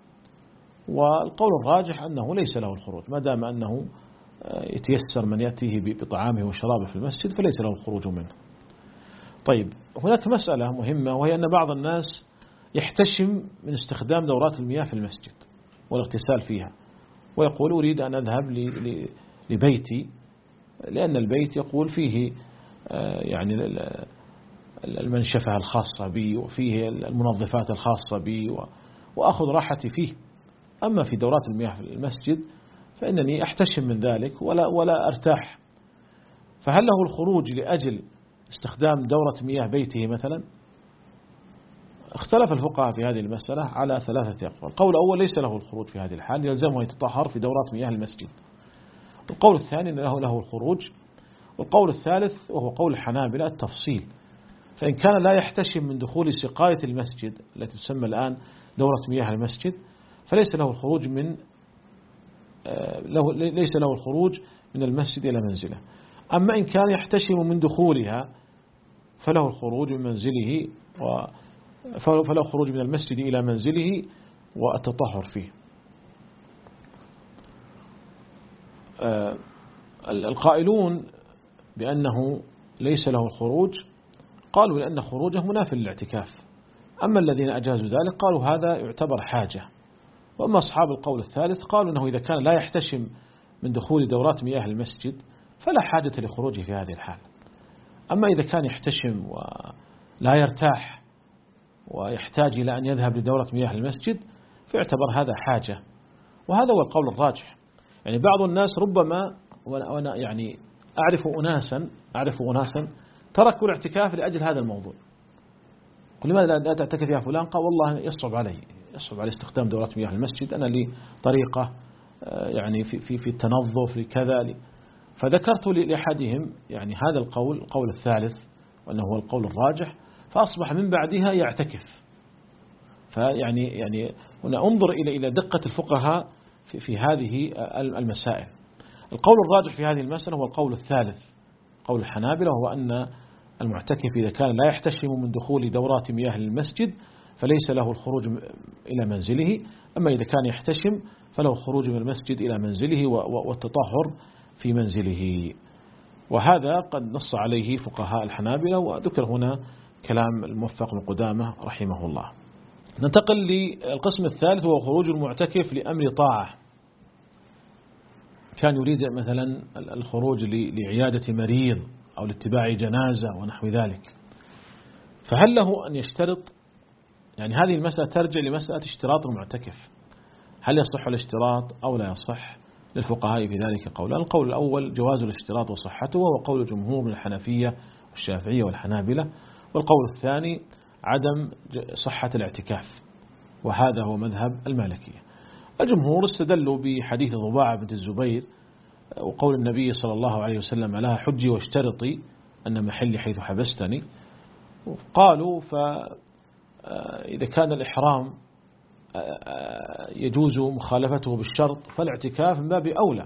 والقول الراجح أنه ليس له الخروج ما دام أنه يتيسر من يأتيه بطعامه وشرابه في المسجد فليس له الخروج منه. طيب هناك مسألة مهمة، وهي أن بعض الناس يحتشم من استخدام دورات المياه في المسجد والاغتسال فيها، ويقول أريد أن أذهب لبيتي لأن البيت يقول فيه يعني المنشفة الخاصة بي وفيه المنظفات الخاصة بي وأخذ راحتي فيه. أما في دورات المياه في المسجد فإنني أحتشم من ذلك ولا, ولا أرتاح. فهل له الخروج لأجل استخدام دورة مياه بيته مثلا؟ اختلف الفقهاء في هذه المسألة على ثلاثة أقوال. القول الأول ليس له الخروج في هذه الحال، يلزمه يتطهر في دورات مياه المسجد. القول الثاني أن له له الخروج. والقول الثالث وهو قول الحنابلة التفصيل، فإن كان لا يحتشم من دخول سقاية المسجد التي تسمى الآن دورة مياه المسجد فليس له الخروج من له ليس له الخروج من المسجد إلى منزله. أما إن كان يحتشم من دخولها فله الخروج من منزله و فله خروج من المسجد إلى منزله والتطهر فيه. القائلون بأنه ليس له الخروج قالوا لأن خروجه مناف للاعتكاف، أما الذين أجازوا ذلك قالوا هذا يعتبر حاجة. وأما أصحاب القول الثالث قالوا أنه إذا كان لا يحتشم من دخول دورات مياه المسجد فلا حاجة لخروجه في هذه الحال. أما إذا كان يحتشم ولا يرتاح ويحتاج إلى أن يذهب لدورة مياه المسجد فيعتبر هذا حاجة، وهذا هو القول الراجح. يعني بعض الناس ربما، وأنا يعني أعرف أناسا أعرف أناسا تركوا الاعتكاف لأجل هذا الموضوع، قل لماذا لا تعتكف يا فلان؟ قال والله يصعب علي يصعب علي استخدام دورات مياه المسجد، أنا لي طريقة يعني في في في التنظف في كذا. فذكرت لأحدهم يعني هذا القول القول الثالث وأنه هو القول الراجح، فأصبح من بعدها يعتكف. فيعني يعني هنا انظر إلى إلى دقة الفقهاء في في هذه المسائل. القول الراجح في هذه المسألة هو القول الثالث، قول الحنابلة، وهو أن المعتكف إذا كان لا يحتشم من دخول دورات مياه المسجد فليس له الخروج إلى منزله، أما إذا كان يحتشم فله الخروج من المسجد إلى منزله والتطهر في منزله. وهذا قد نص عليه فقهاء الحنابلة، وذكر هنا كلام الموفق بن قدامة رحمه الله. ننتقل للقسم الثالث وهو خروج المعتكف لأمر طاعة. كان يريد مثلا الخروج لعيادة مريض أو لاتباع جنازة ونحو ذلك، فهل له أن يشترط؟ يعني هذه المسألة ترجع لمسألة اشتراط المعتكف، هل يصح الاشتراط أو لا يصح؟ للفقهاء في ذلك قولان. القول الأول جواز الاشتراط وصحته، وهو قول جمهور من الحنفية والشافعية والحنابلة. والقول الثاني عدم صحة الاعتكاف، وهذا هو مذهب المالكية. الجمهور استدلوا بحديث ضباعة بنت الزبير وقول النبي صلى الله عليه وسلم لها حجي واشترطي أن محلي حيث حبستني. قالوا فإذا كان الإحرام يجوز مخالفته بالشرط فالاعتكاف من باب أولى.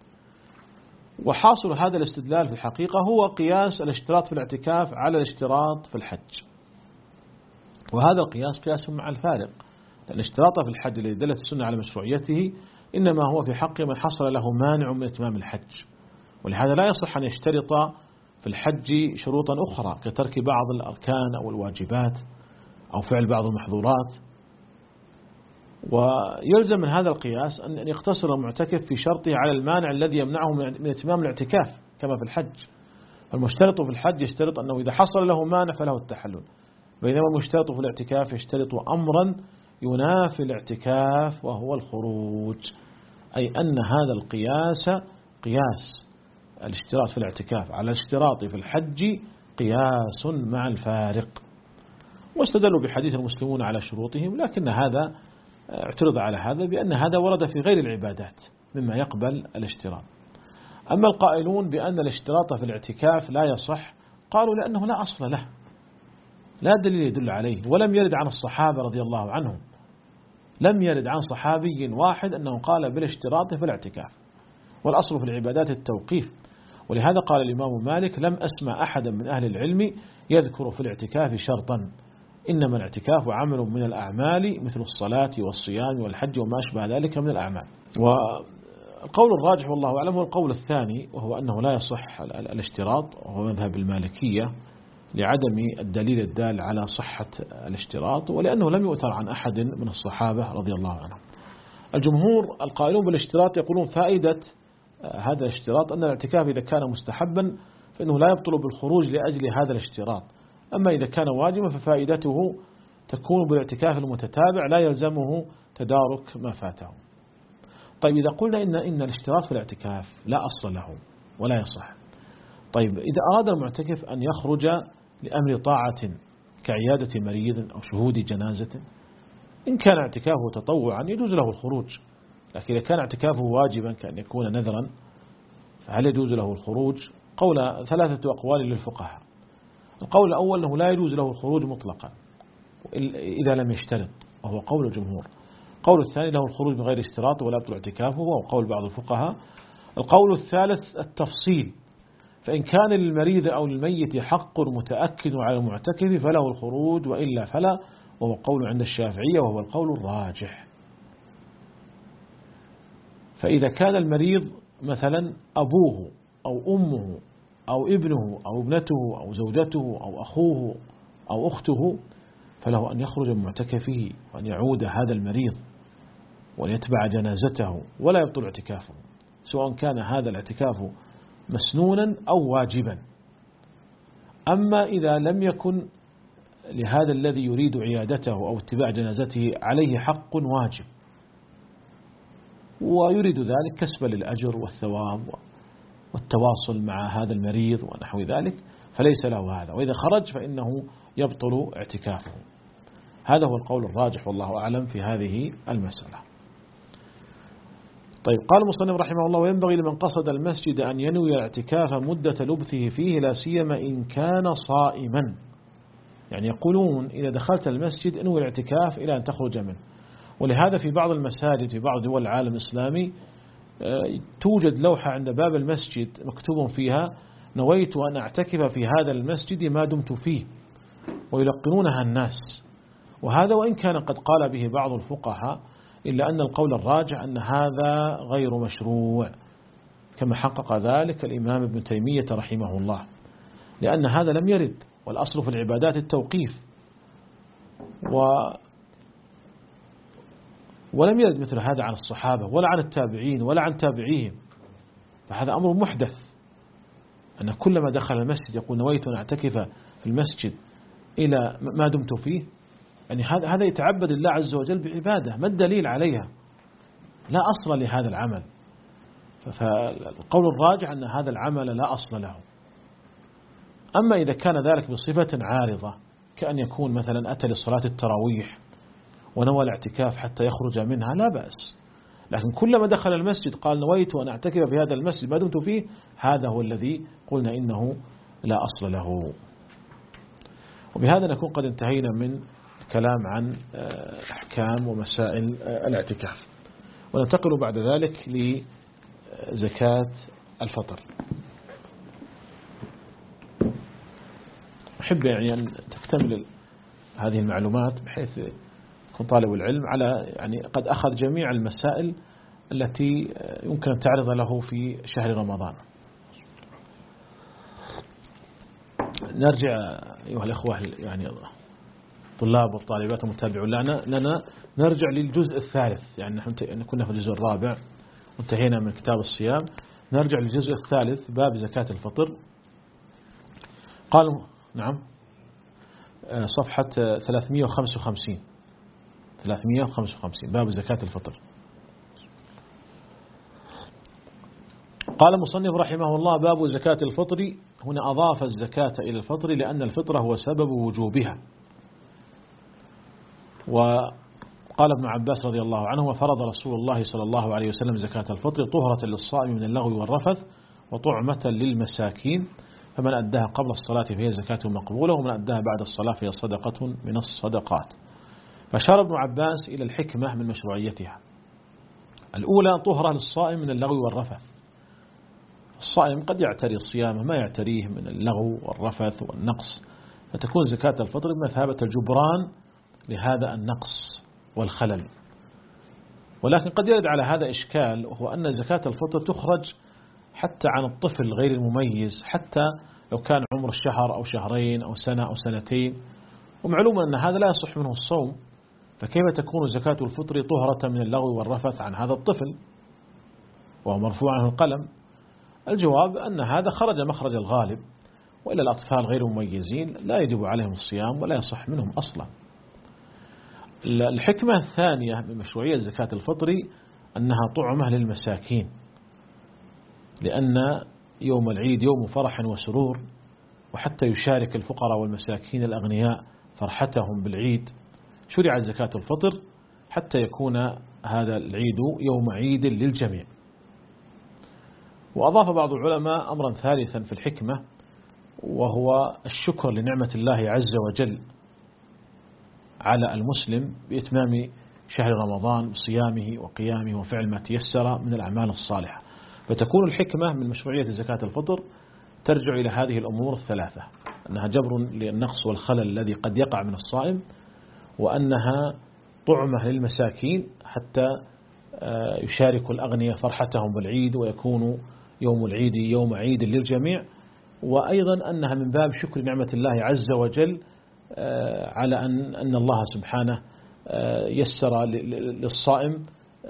وحاصل هذا الاستدلال في الحقيقة هو قياس الاشتراط في الاعتكاف على الاشتراط في الحج، وهذا القياس قياس مع الفارق، لأن الاشتراط في الحج الذي دلت السنة على مشروعيته إنما هو في حق من حصل له مانع من إتمام الحج، ولهذا لا يصح أن يشترط في الحج شروطا أخرى كترك بعض الأركان أو الواجبات أو فعل بعض المحظورات. ويلزم من هذا القياس أن يقتصر المعتكف في شرطه على المانع الذي يمنعه من إتمام الاعتكاف كما في الحج. المشترط في الحج يشترط أنه إذا حصل له مانع فله التحلل، بينما المشترط في الاعتكاف يشترط أمرا ينافي الاعتكاف وهو الخروج، أي أن هذا القياس قياس الاشتراط في الاعتكاف على الاشتراط في الحج قياس مع الفارق. واستدلوا بحديث المسلمون على شروطهم، لكن هذا اعترض على هذا بأن هذا ورد في غير العبادات مما يقبل الاشتراط. أما القائلون بأن الاشتراط في الاعتكاف لا يصح قالوا لأنه لا أصل له، لا دليل يدل عليه، ولم يرد عن الصحابة رضي الله عنهم، لم يرد عن صحابي واحد أنه قال بالاشتراط في الاعتكاف، والأصل في العبادات التوقيف. ولهذا قال الإمام مالك لم أسمع أحدا من أهل العلم يذكر في الاعتكاف شرطا، إنما الاعتكاف عمل من الأعمال مثل الصلاة والصيام والحج وما أشبه ذلك من الأعمال. والقول الراجح والله أعلم هو القول الثاني، وهو أنه لا يصح الاشتراط، وهو مذهب المالكية لعدم الدليل الدال على صحة الاشتراط، ولأنه لم يؤثر عن أحد من الصحابة رضي الله عنهم. الجمهور القائلون بالاشتراط يقولون فائدة هذا الاشتراط أن الاعتكاف إذا كان مستحبا فإنه لا يبطل بالخروج لأجل هذا الاشتراط، أما إذا كان واجبا ففائدته تكون بالاعتكاف المتتابع لا يلزمه تدارك ما فاته. طيب إذا قلنا إن, إن الاشتراط في الاعتكاف لا أصل له ولا يصح، طيب إذا أراد المعتكف أن يخرج لأمر طاعة كعيادة مريض أو شهود جنازة، إن كان اعتكافه تطوعا يجوز له الخروج، لكن إذا كان اعتكافه واجبا كأن يكون نذرا فهل يجوز له الخروج؟ قول ثلاثة أقوال للفقهاء. القول الأول أنه لا يجوز له الخروج مطلقا إذا لم يشترط، وهو قول الجمهور. القول الثاني له الخروج بغير اشتراط ولا يبطل اعتكافه، وهو قول بعض الفقهاء. القول الثالث التفصيل، فإن كان للمريض أو للميت حق متأكد على المعتكف فله الخروج وإلا فلا، وهو قول عند الشافعية وهو القول الراجح. فإذا كان المريض مثلا أبوه أو أمه أو ابنه أو ابنته أو زوجته أو أخوه أو أخته فله أن يخرج من معتكفه وأن يعود هذا المريض ويتبع جنازته ولا يبطل اعتكافه، سواء كان هذا الاعتكاف مسنونا أو واجبا. أما إذا لم يكن لهذا الذي يريد عيادته أو اتباع جنازته عليه حق واجب ويريد ذلك كسبا للأجر والثواب والتواصل مع هذا المريض ونحو ذلك فليس له هذا، وإذا خرج فإنه يبطل اعتكافه. هذا هو القول الراجح والله أعلم في هذه المسألة. طيب قال المصنف رحمه الله: وينبغي لمن قصد المسجد أن ينوي الاعتكاف مدة لبثه فيه لا سيما إن كان صائما. يعني يقولون إذا دخلت المسجد انوي الاعتكاف إلى أن تخرج منه. ولهذا في بعض المساجد في بعض دول العالم الإسلامي توجد لوحة عند باب المسجد مكتوب فيها: نويت أن أعتكف في هذا المسجد ما دمت فيه، ويلقنونها الناس. وهذا وإن كان قد قال به بعض الفقهاء إلا أن القول الراجح أن هذا غير مشروع، كما حقق ذلك الإمام ابن تيمية رحمه الله، لأن هذا لم يرد، والأصل في العبادات التوقيف، و ولم يرد مثل هذا عن الصحابة ولا عن التابعين ولا عن تابعيهم. فهذا أمر محدث، أن كلما دخل المسجد يقول نويت أن أعتكف في المسجد إلى ما دمت فيه. يعني هذا هذا يتعبد الله عز وجل بعبادة، ما الدليل عليها؟ لا أصل لهذا العمل. فالقول الراجح أن هذا العمل لا أصل له. أما إذا كان ذلك بصفة عارضة، كأن يكون مثلا أتى لصلاة التراويح ونوى الاعتكاف حتى يخرج منها، لا بأس. لكن كلما دخل المسجد قال نويت أن أعتكف في هذا المسجد ما دمت فيه، هذا هو الذي قلنا إنه لا أصل له. وبهذا نكون قد انتهينا من الكلام عن أحكام ومسائل الاعتكاف، وننتقل بعد ذلك لزكاة الفطر. أحب يعني أن تكتمل هذه المعلومات بحيث يكون طالب العلم على يعني قد أخذ جميع المسائل التي يمكن أن تعرض له في شهر رمضان. نرجع أيها الأخوة يعني طلاب والطالبات المتابعون لنا لنا نرجع للجزء الثالث. يعني نحن كنا في الجزء الرابع وانتهينا من كتاب الصيام، نرجع للجزء الثالث باب زكاة الفطر. قالوا نعم صفحة ثلاثمئة وخمسة وخمسين ثلاثمئة وخمسة وخمسين باب زكاة الفطر. قال المصنف رحمه الله: باب زكاة الفطر. هنا أضاف الزكاة إلى الفطر لأن الفطر هو سبب وجوبها. وقال ابن عباس رضي الله عنه: وفرض رسول الله صلى الله عليه وسلم زكاة الفطر طهرة للصائم من اللغو والرفث وطعمة للمساكين، فمن أداها قبل الصلاة فهي زكاة مقبولة، ومن أداها بعد الصلاة فهي صدقة من الصدقات. فأشار ابن عباس إلى الحكمة من مشروعيتها. الأولى طهرة للصائم من اللغو والرفث. الصائم قد يعتري الصيام ما يعتريه من اللغو والرفث والنقص، فتكون زكاة الفطر بمثابة الجبران لهذا النقص والخلل. ولكن قد يرد على هذا إشكال، وهو أن زكاة الفطر تخرج حتى عن الطفل غير المميز، حتى لو كان عمره شهر أو شهرين أو سنة أو سنتين، ومعلوم أن هذا لا يصح منه الصوم، فكيف تكون زكاة الفطر طهرة من اللغو والرفث عن هذا الطفل وهو مرفوع عنه القلم؟ الجواب أن هذا خرج مخرج الغالب، وإلا الأطفال غير مميزين لا يجب عليهم الصيام ولا يصح منهم أصلا. الحكمة الثانية من مشروعية زكاة الفطر أنها طعمة للمساكين، لأن يوم العيد يوم فرح وسرور، وحتى يشارك الفقراء والمساكين الأغنياء فرحتهم بالعيد شرعت زكاة الفطر حتى يكون هذا العيد يوم عيد للجميع. وأضاف بعض العلماء أمرا ثالثا في الحكمة، وهو الشكر لنعمة الله عز وجل على المسلم بإتمام شهر رمضان بصيامه وقيامه وفعل ما تيسر من الأعمال الصالحة. فتكون الحكمة من مشروعية زكاة الفطر ترجع إلى هذه الأمور الثلاثة: أنها جبر للنقص والخلل الذي قد يقع من الصائم، وأنها طعمة للمساكين حتى يشارك الأغنياء فرحتهم بالعيد ويكون يوم العيد يوم عيد للجميع، وأيضا أنها من باب شكر نعمة الله عز وجل على أن أن الله سبحانه يسر للصائم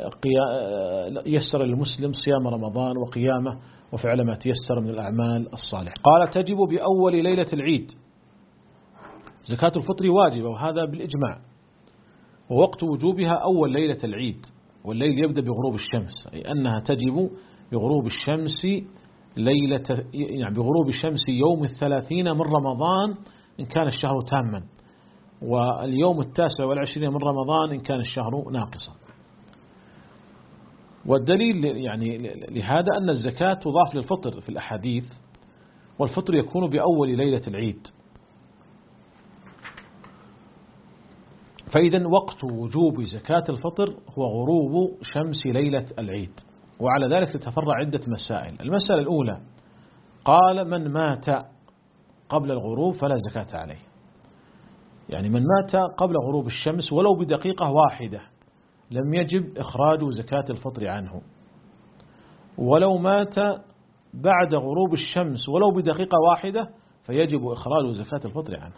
يسر للمسلم صيام رمضان وقيامه وفعل ما تيسر من الأعمال الصالحة. قال: تجب بأول ليلة العيد. زكاة الفطر واجبة، وهذا بالإجماع، ووقت وجوبها أول ليلة العيد، والليل يبدأ بغروب الشمس، أي أنها تجب بغروب الشمس ليلة يعني بغروب الشمس يوم الثلاثين من رمضان إن كان الشهر تاما، واليوم التاسع والعشرين من رمضان إن كان الشهر ناقصا. والدليل يعني لهذا أن الزكاة تضاف للفطر في الأحاديث، والفطر يكون بأول ليلة العيد. فإذا وقت وجوب زكاة الفطر هو غروب شمس ليلة العيد. وعلى ذلك تتفرع عدة مسائل. المسألة الأولى قال من مات قبل الغروب فلا زكاة عليه، يعني من مات قبل غروب الشمس ولو بدقيقة واحدة لم يجب إخراج زكاة الفطر عنه، ولو مات بعد غروب الشمس ولو بدقيقة واحدة فيجب إخراج زكاة الفطر عنه.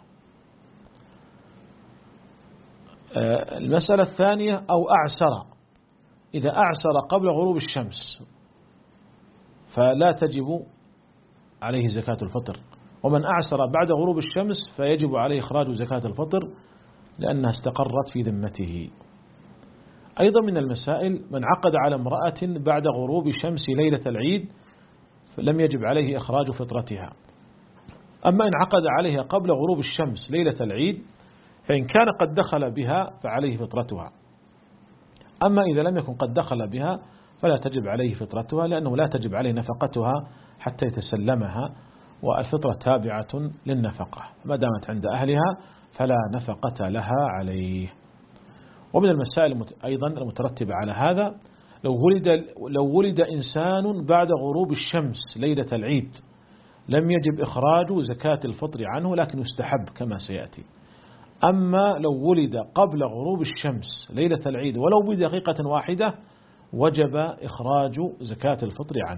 المسألة الثانية أو أعسر، إذا أعسر قبل غروب الشمس فلا تجب عليه زكاة الفطر، ومن أعسر بعد غروب الشمس فيجب عليه إخراج زكاة الفطر لأنها استقرت في ذمته. أيضا من المسائل من عقد على امرأة بعد غروب شمس ليلة العيد فلم يجب عليه إخراج فطرتها. أما إن عقد عليها قبل غروب الشمس ليلة العيد فإن كان قد دخل بها فعليه فطرتها، أما إذا لم يكن قد دخل بها فلا تجب عليه فطرتها، لأنه لا تجب عليه نفقتها حتى يتسلمها، والفطرة تابعة للنفقة، ما دامت عند أهلها فلا نفقة لها عليه. ومن المسائل أيضا المترتبة على هذا لو ولد, لو ولد إنسان بعد غروب الشمس ليلة العيد لم يجب إخراج زكاة الفطر عنه، لكن يستحب كما سيأتي. أما لو ولد قبل غروب الشمس ليلة العيد ولو بدقيقة واحدة وجب إخراج زكاة الفطر عنه.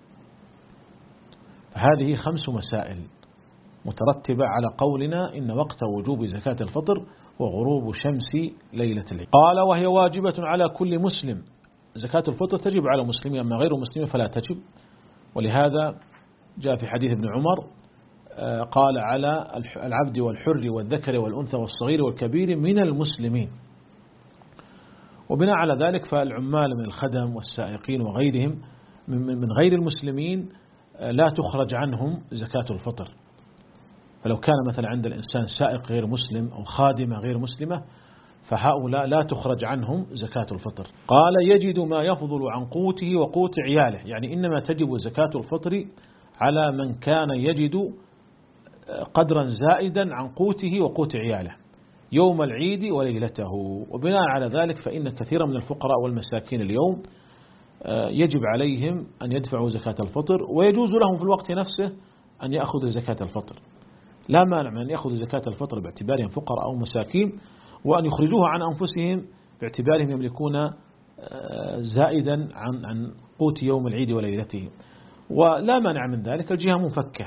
فهذه خمس مسائل مترتبة على قولنا إن وقت وجوب زكاة الفطر وغروب شمس ليلة العيد. قال وهي واجبة على كل مسلم، زكاة الفطر تجب على مسلمين، أما غير مسلم فلا تجب. ولهذا جاء في حديث ابن عمر قال على العبد والحر والذكر والأنثى والصغير والكبير من المسلمين. وبناء على ذلك فالعمال من الخدم والسائقين وغيرهم من غير المسلمين لا تخرج عنهم زكاة الفطر. فلو كان مثلا عند الإنسان سائق غير مسلم أو خادمة غير مسلمة فهؤلاء لا تخرج عنهم زكاة الفطر. قال يجد ما يفضل عن قوته وقوت عياله، يعني إنما تجب زكاة الفطر على من كان يجد قدرا زائدا عن قوته وقوت عياله يوم العيد وليلته. وبناء على ذلك فإن كثيرا من الفقراء والمساكين اليوم يجب عليهم أن يدفعوا زكاة الفطر، ويجوز لهم في الوقت نفسه أن يأخذوا زكاة الفطر، لا مانع من أن يأخذوا زكاة الفطر باعتبارهم فقراء أو مساكين، وأن يخرجوها عن أنفسهم باعتبارهم يملكون زائدا عن عن قوت يوم العيد وليلته، ولا مانع من ذلك، الجهة منفكة.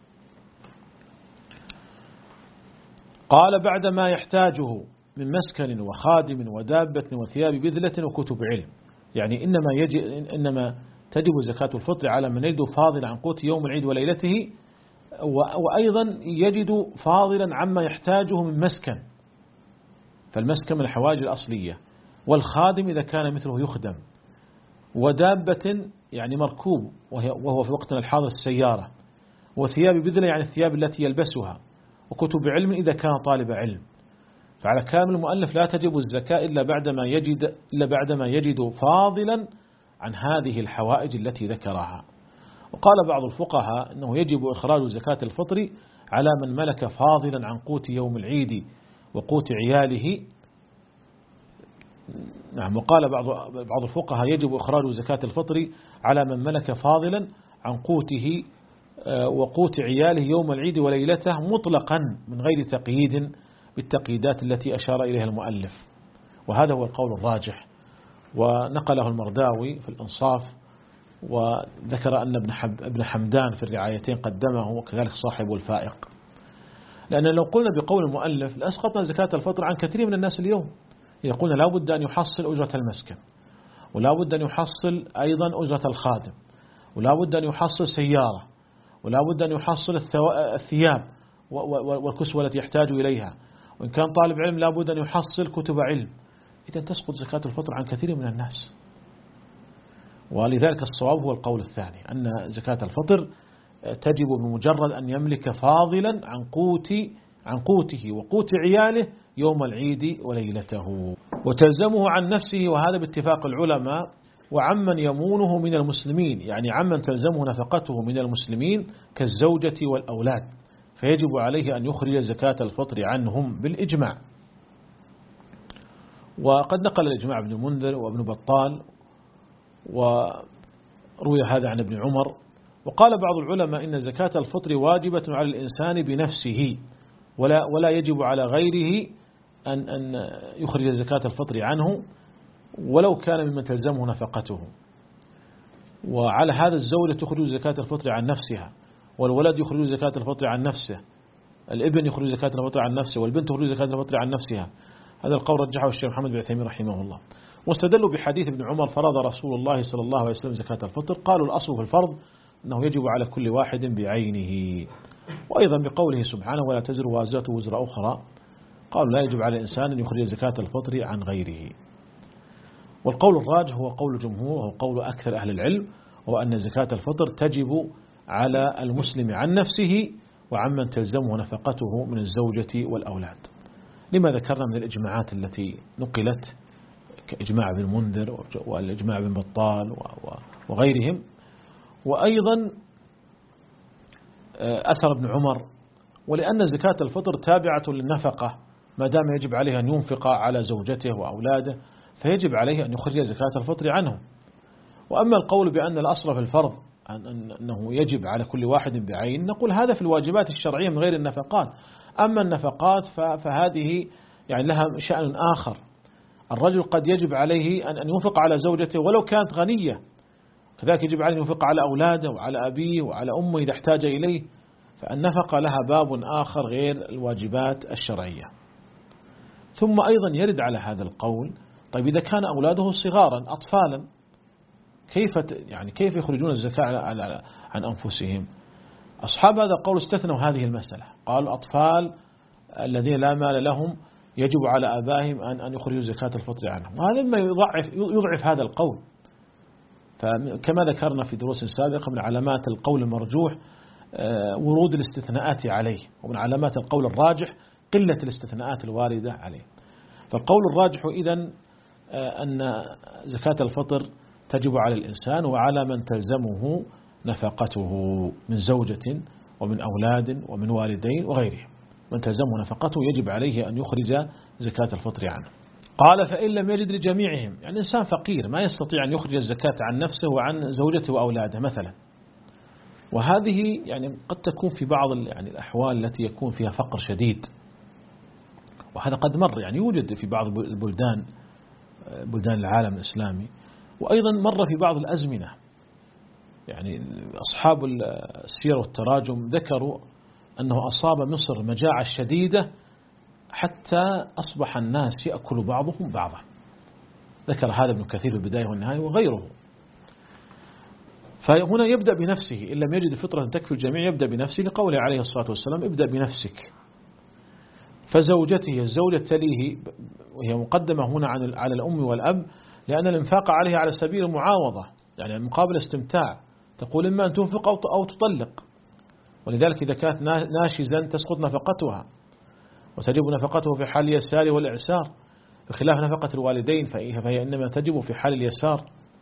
قال بعد ما يحتاجه من مسكن وخادم ودابة وثياب بذلة وكتب علم، يعني إنما, يجب إنما تجب زكاة الفطر على من يجد فاضل عن قوت يوم العيد وليلته، وأيضا يجد فاضلا عما يحتاجه من مسكن، فالمسكن من الحوائج الأصلية، والخادم إذا كان مثله يخدم، ودابة يعني مركوب وهو في وقتنا الحاضر السيارة، وثياب بذلة يعني الثياب التي يلبسها، وكتب علم إذا كان طالب علم. فعلى كامل المؤلف لا تجب الزكاة إلا بعدما يجد إلا بعدما يجد فاضلا عن هذه الحوائج التي ذكرها. وقال بعض الفقهاء أنه يجب إخراج زكاة الفطر على من ملك فاضلا عن قوت يوم العيد وقوت عياله. نعم. وقال بعض بعض الفقهاء يجب إخراج زكاة الفطر على من ملك فاضلا عن قوته وقوت عياله يوم العيد وليلته مطلقا من غير تقييد بالتقييدات التي أشار إليها المؤلف، وهذا هو القول الراجح. ونقله المرداوي في الإنصاف، وذكر أن ابن, حب ابن حمدان في الرعايتين قدمه، وكذلك صاحب الفائق. لأن لو قلنا بقول المؤلف لأسقطنا زكاة الفطر عن كثير من الناس اليوم، يقولون لا بد أن يحصل أجرة المسكن، ولا بد أن يحصل أيضا أجرة الخادم، ولا بد أن يحصل سيارة، ولا بد أن يحصل الثياب والكسوة التي يحتاج إليها، وإن كان طالب علم لا بد أن يحصل كتب علم. إذن تسقط زكاة الفطر عن كثير من الناس. ولذلك الصواب هو القول الثاني، أن زكاة الفطر تجب بمجرد أن يملك فاضلا عن قوت عن قوته وقوت عياله يوم العيد وليلته، وتلزمه عن نفسه، وهذا باتفاق العلماء، وعمن يمونه من المسلمين، يعني عمن تلزمه نفقته من المسلمين كالزوجة والأولاد، فيجب عليه أن يخرج زكاة الفطر عنهم بالإجماع. وقد نقل الإجماع ابن المنذر وابن بطال، وروي هذا عن ابن عمر. وقال بعض العلماء إن زكاة الفطر واجبة على الإنسان بنفسه، ولا ولا يجب على غيره أن أن يخرج زكاة الفطر عنه ولو كان ممن تلزمه نفقته. وعلى هذا الزوجة تخرج زكاة الفطر عن نفسها، والولد يخرج زكاة الفطر عن نفسه، الابن يخرج زكاة الفطر عن نفسه، والبنت تخرج زكاة الفطر عن نفسها. هذا القول رجحه الشيخ محمد بن عثيمين رحمه الله. واستدلوا بحديث ابن عمر فرض رسول الله صلى الله عليه وسلم زكاة الفطر، قالوا الأصل في الفرض أنه يجب على كل واحد بعينه، وأيضا بقوله سبحانه ولا تزر وازرة وزر أخرى، قالوا لا يجب على الإنسان أن يخرج زكاة الفطر عن غيره. والقول الراجح هو قول الجمهور وهو قول أكثر أهل العلم، وهو أن زكاة الفطر تجب على المسلم عن نفسه وعمن تلزمه نفقته من الزوجة والأولاد، لما ذكرنا من الإجماعات التي نقلت كإجماع ابن المنذر والإجماع ابن بطال وغيرهم، وأيضا أثر ابن عمر. ولأن زكاة الفطر تابعة للنفقة، ما دام يجب عليه أن ينفق على زوجته وأولاده فيجب عليه أن يخرج زكاة الفطر عنه. وأما القول بأن الأصل في الفرض أنه يجب على كل واحد بعين، نقول هذا في الواجبات الشرعية من غير النفقات. أما النفقات فهذه يعني لها شأن آخر. الرجل قد يجب عليه أن ينفق على زوجته ولو كانت غنية، كذلك يجب عليه أن ينفق على أولاده وعلى أبيه وعلى أمه إذا احتاج إليه، فالنفقة لها باب آخر غير الواجبات الشرعية. ثم أيضا يرد على هذا القول، طيب إذا كان أولاده صغارا أطفالا كيف يعني كيف يخرجون الزكاة عن أنفسهم؟ أصحاب هذا القول استثنوا هذه المسألة، قالوا أطفال الذين لا مال لهم يجب على آبائهم أن أن يخرجوا زكاة الفطر عنهم، وهذا ما يضعف يضعف هذا القول. فكما ذكرنا في دروس سابقة من علامات القول المرجوح ورود الاستثناءات عليه، ومن علامات القول الراجح قلة الاستثناءات الواردة عليه. فالقول الراجح إذن أن زكاة الفطر تجب على الإنسان وعلى من تلزمه نفقته من زوجة ومن أولاد ومن والدين وغيرهم، من تلزمه نفقته يجب عليه أن يخرج زكاة الفطر عنه. قال فإن لم يجد لجميعهم، يعني إنسان فقير ما يستطيع أن يخرج الزكاة عن نفسه وعن زوجته وأولاده مثلا، وهذه يعني قد تكون في بعض يعني الأحوال التي يكون فيها فقر شديد، وهذا قد مر يعني يوجد في بعض البلدان بلدان العالم الإسلامي، وأيضا مر في بعض الأزمنة. يعني أصحاب السير والتراجم ذكروا أنه أصاب مصر مجاعة شديدة حتى أصبح الناس يأكل بعضهم بعضا، ذكر هذا ابن كثير في البداية والنهاية وغيره. فهنا يبدأ بنفسه، إن لم يجد فطرة تكفي الجميع يبدأ بنفسه، لقوله عليه الصلاة والسلام ابدأ بنفسك. فزوجته الزوجة تليه، وهي مقدمة هنا على الأم والأب، لأن الانفاق عليها على سبيل المعاوضة، يعني مقابل استمتاع، تقول إما أن تنفق أو تطلق، ولذلك إذا كانت ناشزا تسقط نفقتها، وتجب نفقته في حال اليسار والإعسار، بخلاف نفقة الوالدين فهي إنما تجب في حال اليسار.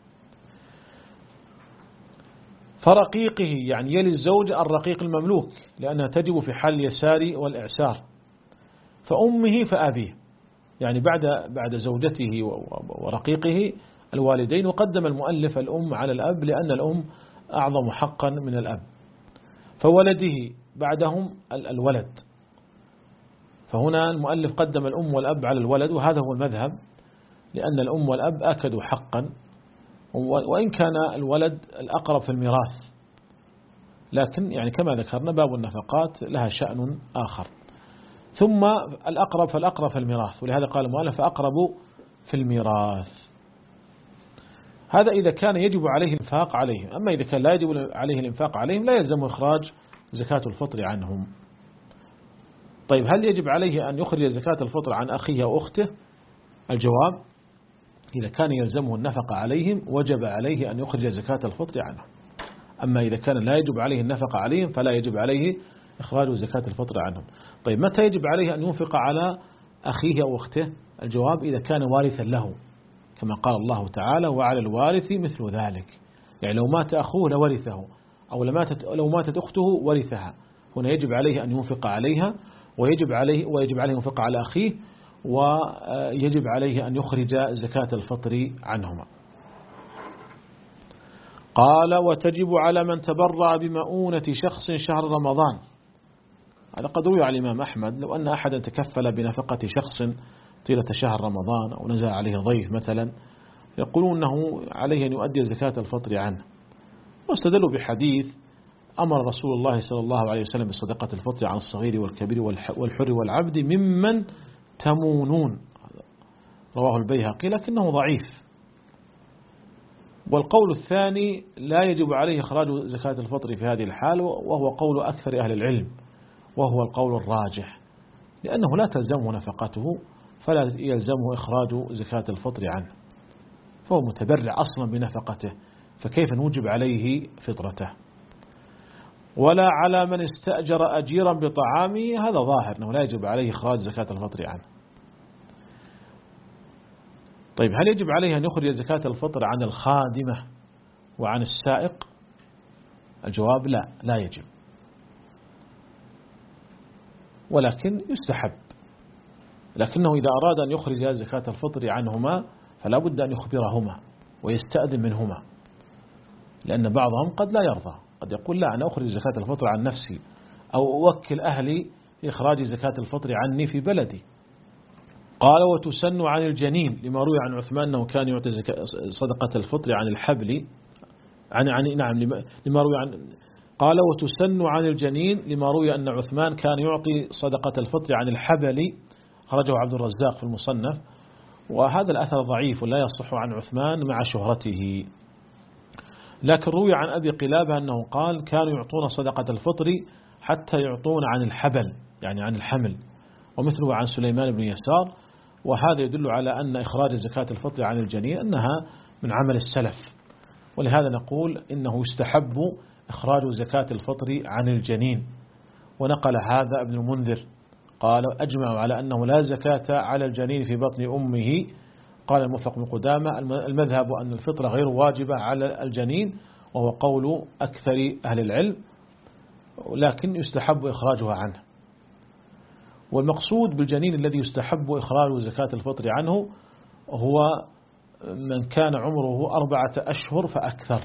فرقيقه يعني يلي الزوج الرقيق المملوك، لأنها تجب في حال اليسار والإعسار. فأمه فأبيه، يعني بعد بعد زوجته ورقيقه الوالدين، وقدم المؤلف الأم على الأب لأن الأم أعظم حقا من الأب. فولده بعدهم الولد، فهنا المؤلف قدم الأم والأب على الولد، وهذا هو المذهب، لأن الأم والأب أكدوا حقا، وإن كان الولد الأقرب في الميراث، لكن يعني كما ذكرنا باب النفقات لها شأن آخر. ثم الأقرب فالأقرب في الميراث، ولهذا قال المؤلف أقرب في الميراث. هذا إذا كان يجب عليه الإنفاق عليهم، أما إذا كان لا يجب عليه الإنفاق عليهم لا يلزم إخراج زكاة الفطر عنهم. طيب هل يجب عليه أن يخرج زكاة الفطر عن أخيه وأخته؟ الجواب إذا كان يلزمه النفقة عليهم وجب عليه أن يخرج زكاة الفطر عنهم، أما إذا كان لا يجب عليه النفقة عليهم فلا يجب عليه إخراج زكاة الفطر عنهم. طيب متى يجب عليه أن ينفق على أخيه أو أخته؟ الجواب إذا كان وارثا له، كما قال الله تعالى وعلى الوارث مثل ذلك، يعني لو مات أخوه لورثه، أو لو ماتت أخته ورثها. هنا يجب عليه أن ينفق عليها، ويجب عليه ويجب عليه ينفق على أخيه، ويجب عليه أن يخرج زكاة الفطر عنهما. قال وتجب على من تبرع بمؤونة شخص شهر رمضان. هذا قد روي على الإمام أحمد لو أن أحدا تكفل بنفقة شخص طيلة شهر رمضان أو نزل عليه ضيف مثلا، يقولون أنه عليه أن يؤدي زكاة الفطر عنه، واستدلوا بحديث أمر رسول الله صلى الله عليه وسلم بصدقة الفطر عن الصغير والكبير والحر والعبد ممن تمونون، رواه البيهقي لكنه ضعيف. والقول الثاني لا يجب عليه إخراج زكاة الفطر في هذه الحال، وهو قول أكثر أهل العلم، وهو القول الراجح، لأنه لا تلزمه نفقته فلا يلزمه إخراج زكاة الفطر عنه، فهو متبرع أصلا بنفقته، فكيف نوجب عليه فطرته؟ ولا على من استأجر أجيرا بطعامه، هذا ظاهر أنه لا يجب عليه إخراج زكاة الفطر عنه. طيب هل يجب عليه أن يخرج زكاة الفطر عن الخادمة وعن السائق؟ الجواب لا، لا يجب، ولكن يستحب، لكنه إذا أراد أن يخرج زكاة الفطر عنهما فلا بد أن يخبرهما ويستأذن منهما، لأن بعضهم قد لا يرضى، قد يقول لا أنا أخرج زكاة الفطر عن نفسي، أو أوكل أهلي إخراج زكاة الفطر عني في بلدي. قال وتسن عن الجنين لما روي عن عثمان أنه كان يعطي صدقة الفطر عن الحبل عن عن نعم لما روي عن قال وتسن عن الجنين لما روي أن عثمان كان يعطي صدقة الفطر عن الحبل، خرجه عبد الرزاق في المصنف، وهذا الأثر ضعيف ولا يصح عن عثمان مع شهرته. لكن روي عن أبي قلابة أنه قال كانوا يعطون صدقة الفطر حتى يعطون عن الحبل يعني عن الحمل، ومثله عن سليمان بن يسار، وهذا يدل على أن إخراج زكاة الفطر عن الجنين أنها من عمل السلف، ولهذا نقول إنه يستحب إخراج زكاة الفطر عن الجنين. ونقل هذا ابن المنذر قال أجمعوا على أنه لا زكاة على الجنين في بطن أمه. قال الموفق بن قدامة المذهب أن الفطرة غير واجبة على الجنين، وهو قول أكثر أهل العلم، لكن يستحب إخراجها عنه. والمقصود بالجنين الذي يستحب إخراج زكاة الفطر عنه هو من كان عمره أربعة أشهر فأكثر،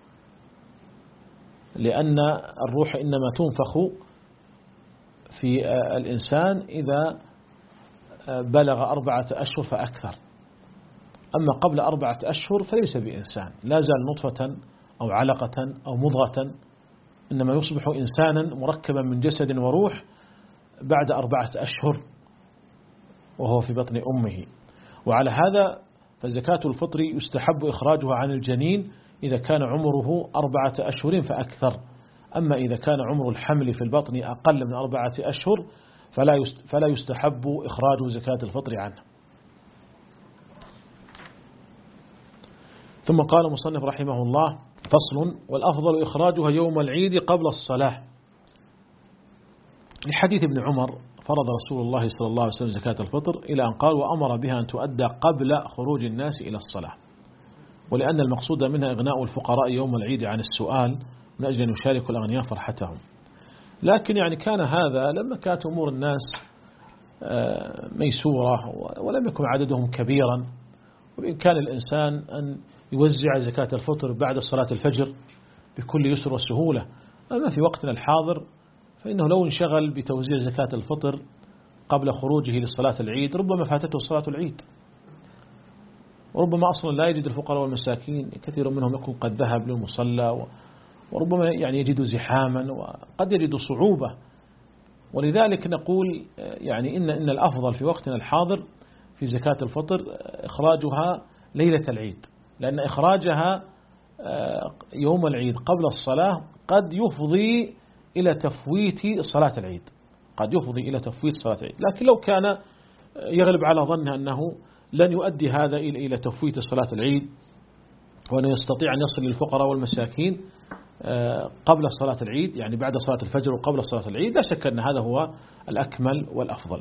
لأن الروح إنما تنفخ في الإنسان إذا بلغ أربعة أشهر فأكثر، أما قبل أربعة أشهر فليس بإنسان، لا زال نطفة أو علقة أو مضغة، إنما يصبح إنسانا مركبا من جسد وروح بعد أربعة أشهر وهو في بطن أمه. وعلى هذا فزكاة الفطر يستحب إخراجها عن الجنين إذا كان عمره أربعة أشهر فأكثر، أما إذا كان عمر الحمل في البطن أقل من أربعة أشهر فلا يستحب إخراج زكاة الفطر عنه. ثم قال المصنف رحمه الله فصل والأفضل إخراجها يوم العيد قبل الصلاة، لحديث ابن عمر فرض رسول الله صلى الله عليه وسلم زكاة الفطر إلى أن قال وأمر بها أن تؤدى قبل خروج الناس إلى الصلاة، ولأن المقصود منها إغناء الفقراء يوم العيد عن السؤال من أجل أن يشاركوا الأغنياء فرحتهم. لكن يعني كان هذا لما كانت أمور الناس ميسورة ولم يكن عددهم كبيرا، وبإمكان الإنسان أن يوزع زكاة الفطر بعد صلاة الفجر بكل يسر وسهولة. أما في وقتنا الحاضر فإنه لو انشغل بتوزيع زكاة الفطر قبل خروجه لصلاة العيد ربما فاتته صلاة العيد، وربما أصلا لا يجد الفقراء والمساكين، كثير منهم يكون قد ذهب للمصلى، وربما يعني يجد زحاما وقد يجد صعوبة. ولذلك نقول يعني إن إن الأفضل في وقتنا الحاضر في زكاة الفطر إخراجها ليلة العيد، لأن إخراجها يوم العيد قبل الصلاة قد يفضي إلى تفويت صلاة العيد، قد يفضي إلى تفويت صلاة العيد. لكن لو كان يغلب على ظنه أنه لن يؤدي هذا إلى تفويت صلاة العيد وأنه يستطيع أن يصل للفقراء والمساكين، قبل صلاة العيد، يعني بعد صلاة الفجر وقبل صلاة العيد، لا شك أن هذا هو الأكمل والأفضل.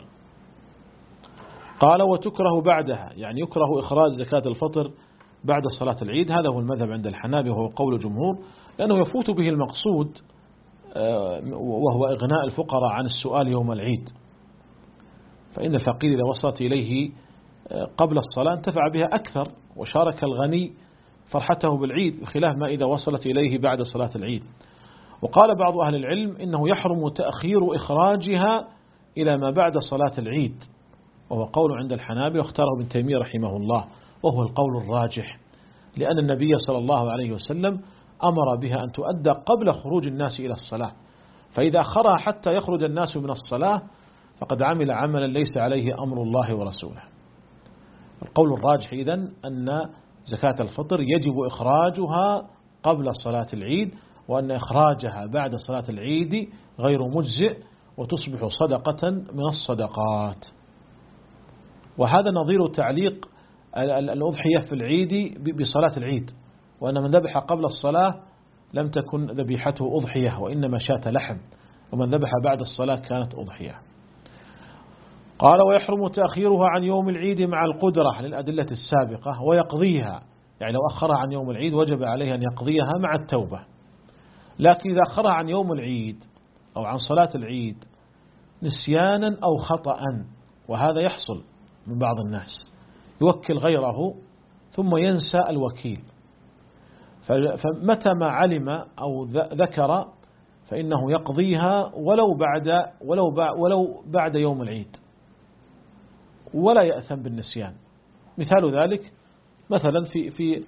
قال وتكره بعدها، يعني يكره إخراج زكاة الفطر بعد صلاة العيد. هذا هو المذهب عند الحنابلة وهو قول الجمهور، لأنه يفوت به المقصود وهو إغناء الفقراء عن السؤال يوم العيد. فإن الفقير إذا وصلت إليه قبل الصلاة انتفع بها أكثر وشارك الغني فرحته بالعيد، بخلاف ما إذا وصلت إليه بعد صلاة العيد. وقال بعض أهل العلم إنه يحرم تأخير إخراجها إلى ما بعد صلاة العيد، وهو قول عند الحنابلة واختاره ابن تيمية رحمه الله، وهو القول الراجح، لأن النبي صلى الله عليه وسلم أمر بها أن تؤدى قبل خروج الناس إلى الصلاة، فإذا أخرها حتى يخرج الناس من الصلاة فقد عمل عملا ليس عليه أمر الله ورسوله. القول الراجح إذن أن زكاة الفطر يجب إخراجها قبل صلاة العيد، وأن إخراجها بعد صلاة العيد غير مجزئ وتصبح صدقة من الصدقات. وهذا نظير تعليق الأضحية في العيد بصلاة العيد، وأن من ذبح قبل الصلاة لم تكن ذبيحته أضحية وإنما شاة لحم، ومن ذبح بعد الصلاة كانت أضحية. قال ويحرم تأخيرها عن يوم العيد مع القدرة للأدلة السابقة، ويقضيها، يعني لو أخرها عن يوم العيد وجب عليه أن يقضيها مع التوبة. لكن إذا أخرها عن يوم العيد أو عن صلاة العيد نسيانا أو خطأ، وهذا يحصل من بعض الناس، يوكل غيره ثم ينسى الوكيل، فمتى ما علم أو ذكر فإنه يقضيها ولو بعد ولو بعد ولو بعد يوم العيد، ولا يأثم بالنسيان. مثال ذلك مثلا في في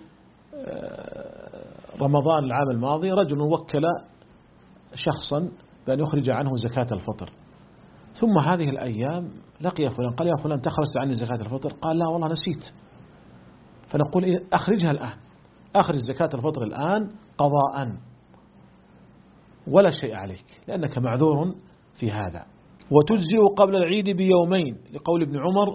رمضان العام الماضي رجل وكل شخصا بأن يخرج عنه زكاة الفطر، ثم هذه الأيام لقي فلان قال يا فلان تخرجت عني زكاة الفطر، قال لا والله نسيت. فنقول أخرجها الآن، أخرج زكاة الفطر الآن قضاء ولا شيء عليك لأنك معذور في هذا. وتجزئ قبل العيد بيومين لقول ابن عمر،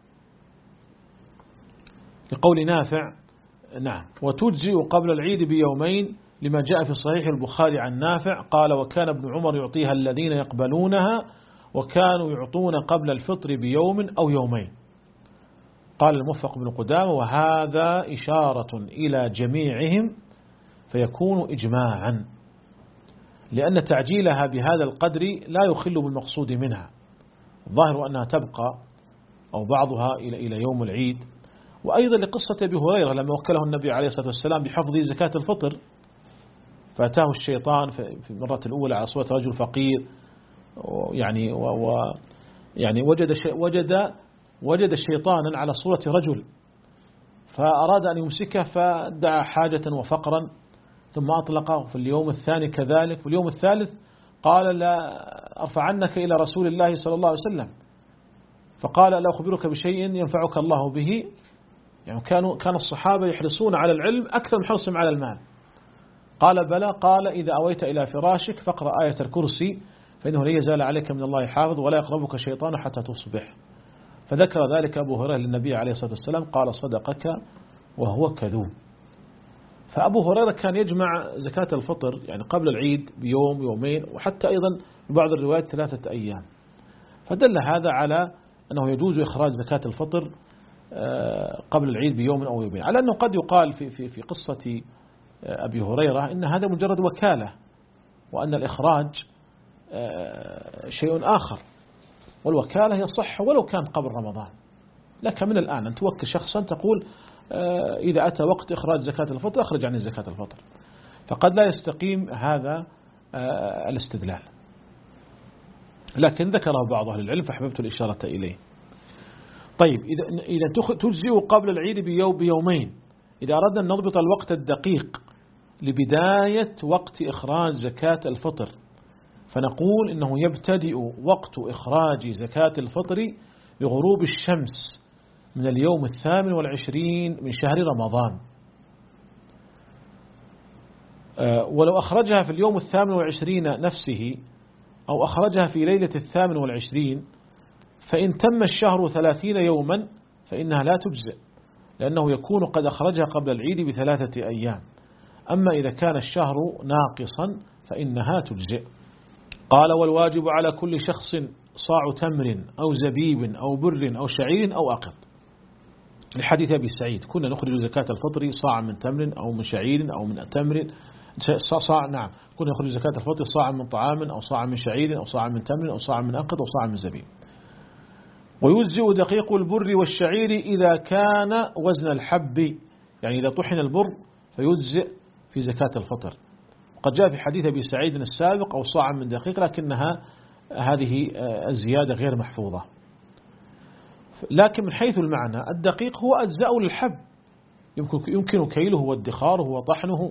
لقول نافع نعم، وتجزئ قبل العيد بيومين لما جاء في صحيح البخاري عن نافع قال وكان ابن عمر يعطيها الذين يقبلونها وكانوا يعطون قبل الفطر بيوم أو يومين. قال الموفق بن قدامة وهذا إشارة إلى جميعهم فيكون إجماعا، لأن تعجيلها بهذا القدر لا يخل بالمقصود منها، الظاهر أنها تبقى أو بعضها إلى إلى يوم العيد. وأيضا لقصة أبي هريرة لما وكله النبي عليه الصلاة والسلام بحفظ زكاة الفطر، فأتاه الشيطان في المرة الأولى على صورة رجل فقير، يعني و يعني وجد وجد وجد شيطانا على صورة رجل، فأراد أن يمسكه فدعا حاجة وفقرا، ثم أطلقه في اليوم الثاني كذلك، في اليوم الثالث قال لا أرفعنك إلى رسول الله صلى الله عليه وسلم، فقال لا أخبرك بشيء ينفعك الله به. يعني كانوا كان الصحابة يحرصون على العلم أكثر من حرصهم على المال. قال بلى، قال إذا أويت إلى فراشك فاقرأ آية الكرسي فإنه لا يزال عليك من الله حافظ ولا يقربك شيطان حتى تصبح. فذكر ذلك أبو هريرة للنبي عليه الصلاة والسلام قال صدقك وهو كذوب. فأبو هريرة كان يجمع زكاة الفطر يعني قبل العيد بيوم يومين، وحتى أيضا ببعض الروايات ثلاثة أيام، فدل هذا على أنه يجوز إخراج زكاة الفطر قبل العيد بيوم أو يومين، على أنه قد يقال في في في قصة أبي هريرة إن هذا مجرد وكالة، وأن الإخراج شيء آخر، والوكالة يصح ولو كان قبل رمضان. لك من الآن أن توكل شخصا تقول إذا أتى وقت إخراج زكاة الفطر أخرج عن زكاة الفطر، فقد لا يستقيم هذا الاستدلال، لكن ذكره بعض أهل العلم فحببت الإشارة إليه. طيب إذا إذا تجزئ قبل العيد بيوم بيومين، إذا أردنا أن نضبط الوقت الدقيق لبداية وقت إخراج زكاة الفطر فنقول إنه يبتدئ وقت إخراج زكاة الفطر بغروب الشمس من اليوم الثامن والعشرين من شهر رمضان. ولو أخرجها في اليوم الثامن والعشرين نفسه أو أخرجها في ليلة الثامن والعشرين فإن تم الشهر ثلاثين يوما فإنها لا تجزئ، لأنه يكون قد أخرجها قبل العيد بثلاثة أيام. أما إذا كان الشهر ناقصا فإنها تجزئ. قال والواجب على كل شخص صاع تمر أو زبيب أو بر أو شعير أو أقط. الحديث أبي سعيد كنا نخرج زكاة الفطر صاع من تمر أو من شعير أو من تمر صاع نعم كنا نخرج زكاة الفطر صاع من طعام أو صاع من شعير أو صاع من تمر أو صاع من أقط أو صاع من زبيب. ويجزئ دقيق البر والشعير إذا كان وزن الحب، يعني إذا طحن البر فيجزئ في زكاة الفطر. قد جاء في حديث أبي سعيد السابق أو صاع من دقيق، لكنها هذه الزيادة غير محفوظة. لكن من حيث المعنى الدقيق هو أجزاء للحب، يمكن كيله وادخاره وطحنه،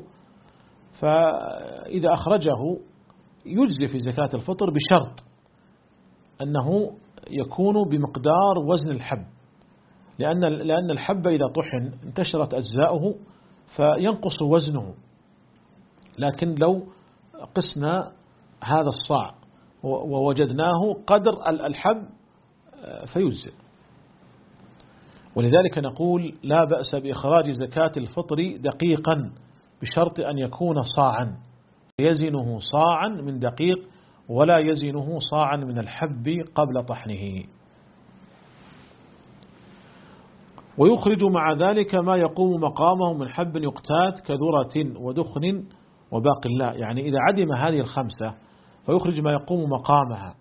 فإذا أخرجه يجزي في زكاة الفطر بشرط أنه يكون بمقدار وزن الحب، لأن لأن الحب إذا طحن انتشرت أجزاؤه فينقص وزنه. لكن لو قسنا هذا الصاع ووجدناه قدر الحب فيجزئ. ولذلك نقول لا بأس بإخراج زكاة الفطر دقيقا بشرط أن يكون صاعا، يزنه صاعا من دقيق ولا يزنه صاعا من الحب قبل طحنه. ويخرج مع ذلك ما يقوم مقامه من حب يقتات كذرة ودخن وباقي الله، يعني إذا عدم هذه الخمسة فيخرج ما يقوم مقامها،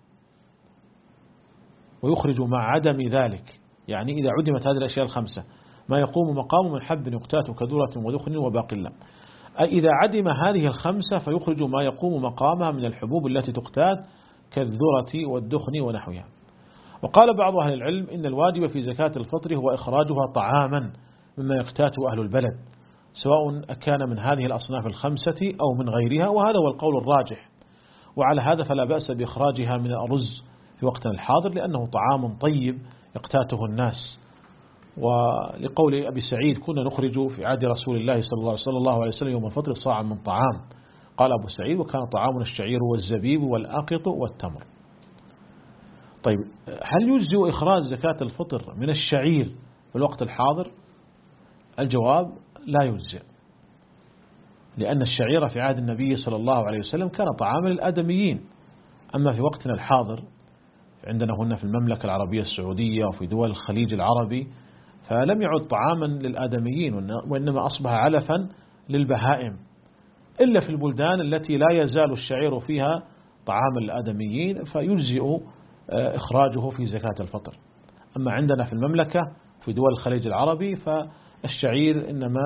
ويخرج مع عدم ذلك، يعني إذا عدمت هذه الأشياء الخمسة ما يقوم مقامه من حب يقتات كذرة ودخن وباقي الله. إذا عدم هذه الخمسة فيخرج ما يقوم مقامها من الحبوب التي تقتات كالذرة والدخن ونحوها. وقال بعض أهل العلم إن الواجب في زكاة الفطر هو إخراجها طعاما مما يقتاته أهل البلد، سواء كان من هذه الأصناف الخمسة أو من غيرها، وهذا هو القول الراجح. وعلى هذا فلا بأس بإخراجها من الأرز في وقتنا الحاضر، لأنه طعام طيب يقتاته الناس. ولقول أبي سعيد كنا نخرج في عهد رسول الله صلى الله عليه وسلم يوم الفطر صاعا من طعام. قال أبو سعيد وكان طعامنا الشعير والزبيب والأقط والتمر. طيب هل يجزئ إخراج زكاة الفطر من الشعير في الوقت الحاضر؟ الجواب لا يجزئ، لأن الشعير في عهد النبي صلى الله عليه وسلم كان طعاما للآدميين. أما في وقتنا الحاضر عندنا هنا في المملكة العربية السعودية وفي دول الخليج العربي فلم يعد طعاما للآدميين، وإنما أصبح علفا للبهائم، إلا في البلدان التي لا يزال الشعير فيها طعاما للآدميين فيجزئ إخراجه في زكاة الفطر. أما عندنا في المملكة في دول الخليج العربي فالشعير إنما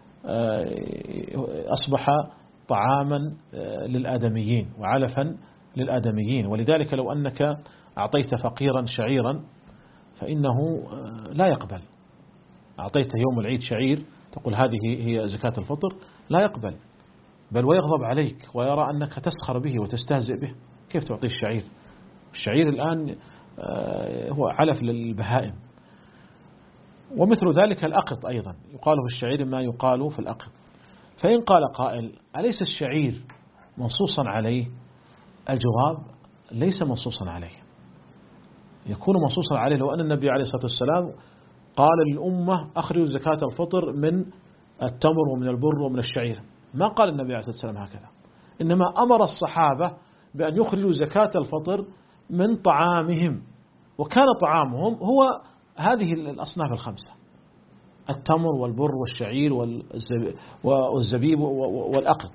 أصبح طعاما للآدميين وعلفا للآدميين. ولذلك لو أنك أعطيت فقيرا شعيرا فإنه لا يقبل، أعطيته يوم العيد شعير تقول هذه هي زكاة الفطر، لا يقبل، بل ويغضب عليك ويرى أنك تسخر به وتستهزئ به. كيف تعطيه الشعير؟ الشعير الآن هو علف للبهائم. ومثل ذلك الأقط أيضا يقال في الشعير ما يقال في الأقط. فإن قال قائل أليس الشعير منصوصا عليه؟ الجواب ليس منصوصا عليه. يكون منصوصا عليه لو أن النبي عليه الصلاة والسلام قال للأمة أخرجوا زكاة الفطر من التمر ومن البر ومن الشعير، ما قال النبي عليه الصلاة والسلام هكذا، إنما أمر الصحابة بأن يخرجوا زكاة الفطر من طعامهم، وكان طعامهم هو هذه الأصناف الخمسة: التمر والبر والشعير والزبيب والأقط،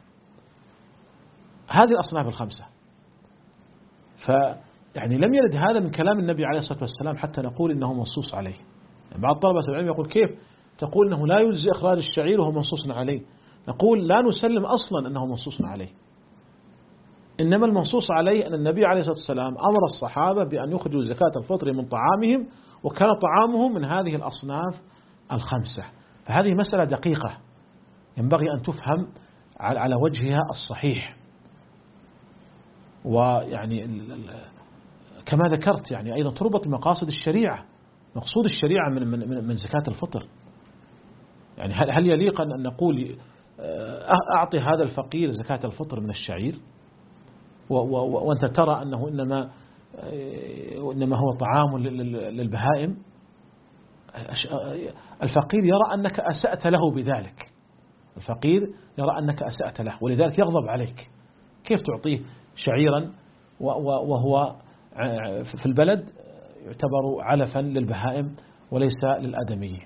هذه الأصناف الخمسة. فيعني لم يرد هذا من كلام النبي عليه الصلاة والسلام حتى نقول إنه منصوص عليه. يعني بعض طلبة العلم يقول كيف تقول إنه لا يجزي إخراج الشعير وهو منصوص عليه؟ نقول لا نسلم أصلا أنه منصوص عليه، إنما المنصوص عليه أن النبي عليه الصلاة والسلام أمر الصحابة بأن يخرجوا زكاة الفطر من طعامهم، وكان طعامهم من هذه الأصناف الخمسة. فهذه مسألة دقيقة ينبغي أن تفهم على وجهها الصحيح. ويعني كما ذكرت يعني أيضا تربط مقاصد الشريعة، مقصود الشريعة من من من زكاة الفطر. يعني هل هل يليق أن نقول أعطي هذا الفقير زكاة الفطر من الشعير وأنت ترى أنه إنما إنما هو طعام للبهائم؟ الفقير يرى أنك أسأت له بذلك، الفقير يرى أنك أسأت له، ولذلك يغضب عليك. كيف تعطيه شعيرا وهو في البلد يعتبر علفا للبهائم وليس للآدميين؟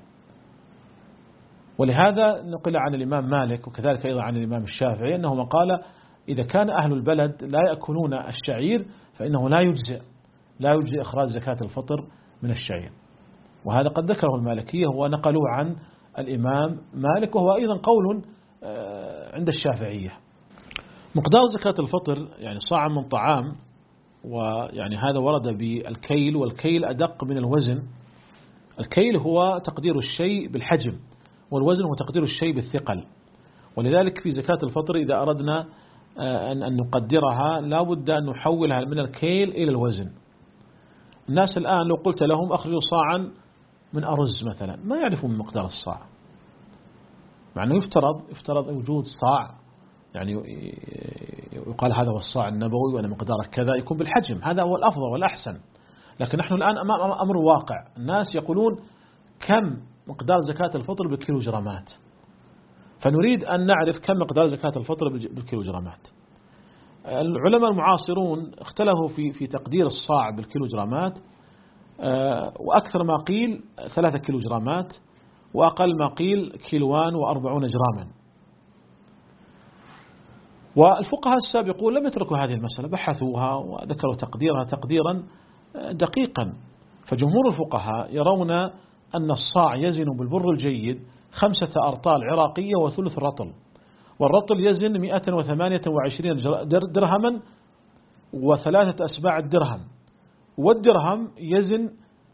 ولهذا نقل عن الإمام مالك وكذلك أيضا عن الإمام الشافعي أنه من قال إذا كان أهل البلد لا يأكلون الشعير فإنه لا يجزئ لا يجزئ إخراج زكاة الفطر من الشعير. وهذا قد ذكره المالكية ونقلوه عن الإمام مالك، وهو أيضا قول عند الشافعية. مقدار زكاة الفطر يعني صاع من طعام، ويعني هذا ورد بالكيل، والكيل أدق من الوزن. الكيل هو تقدير الشيء بالحجم، والوزن هو تقدير الشيء بالثقل. ولذلك في زكاة الفطر إذا أردنا أن نقدرها لا بد أن نحولها من الكيل إلى الوزن. الناس الآن لو قلت لهم أخرجوا صاعا من أرز مثلا ما يعرفون مقدار الصاع، مع أنه يفترض يفترض وجود صاع، يعني يقال هذا هو الصاع النبوي وأن مقداره كذا، يكون بالحجم، هذا هو الأفضل والأحسن. لكن نحن الآن أمام أمر واقع، الناس يقولون كم مقدار زكاة الفطر بالكيلوغرامات، فنريد أن نعرف كم مقدار زكاة الفطر بالكيلوغرامات. العلماء المعاصرون اختلفوا في في تقدير الصاع بالكيلوغرامات، وأكثر ما قيل ثلاثة كيلوغرامات، وأقل ما قيل كيلوان وأربعون جراما. والفقهاء السابقون لم يتركوا هذه المسألة، بحثوها وذكروا تقديرها تقديرا دقيقا. فجمهور الفقهاء يرون أن الصاع يزن بالبر الجيد خمسة أرطال عراقية وثلث رطل، والرطل يزن مئة وثمانية وعشرين درهما وثلاثة أسباع الدرهم، والدرهم يزن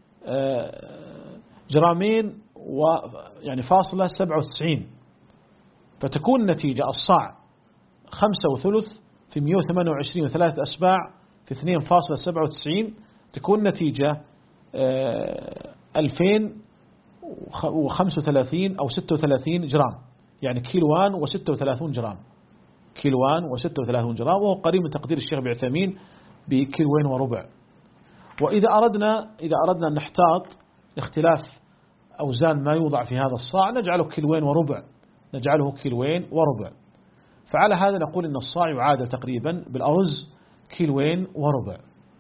جرامين ويعني فاصلة سبعة وتسعين، فتكون النتيجة الصاع خمسة وثلث في مئة وثمانية وعشرين وثلاثة أسباع في اثنين فاصلة سبعة وتسعين، تكون نتيجة ألفين وخمسة وثلاثين أو ستة وثلاثين جرام، يعني كيلوان وستة وثلاثون جرام، كيلوان وستة وثلاثون جرام، وهو قريب من تقدير الشيخ بعثيمين بكيلوين وربع. وإذا أردنا إذا أردنا أن نحتاط اختلاف أوزان ما يوضع في هذا الصاع نجعله كيلوين وربع، نجعله كيلوين وربع. فعلى هذا نقول إن الصاع يعادل تقريبا بالأرز كيلوين وربع.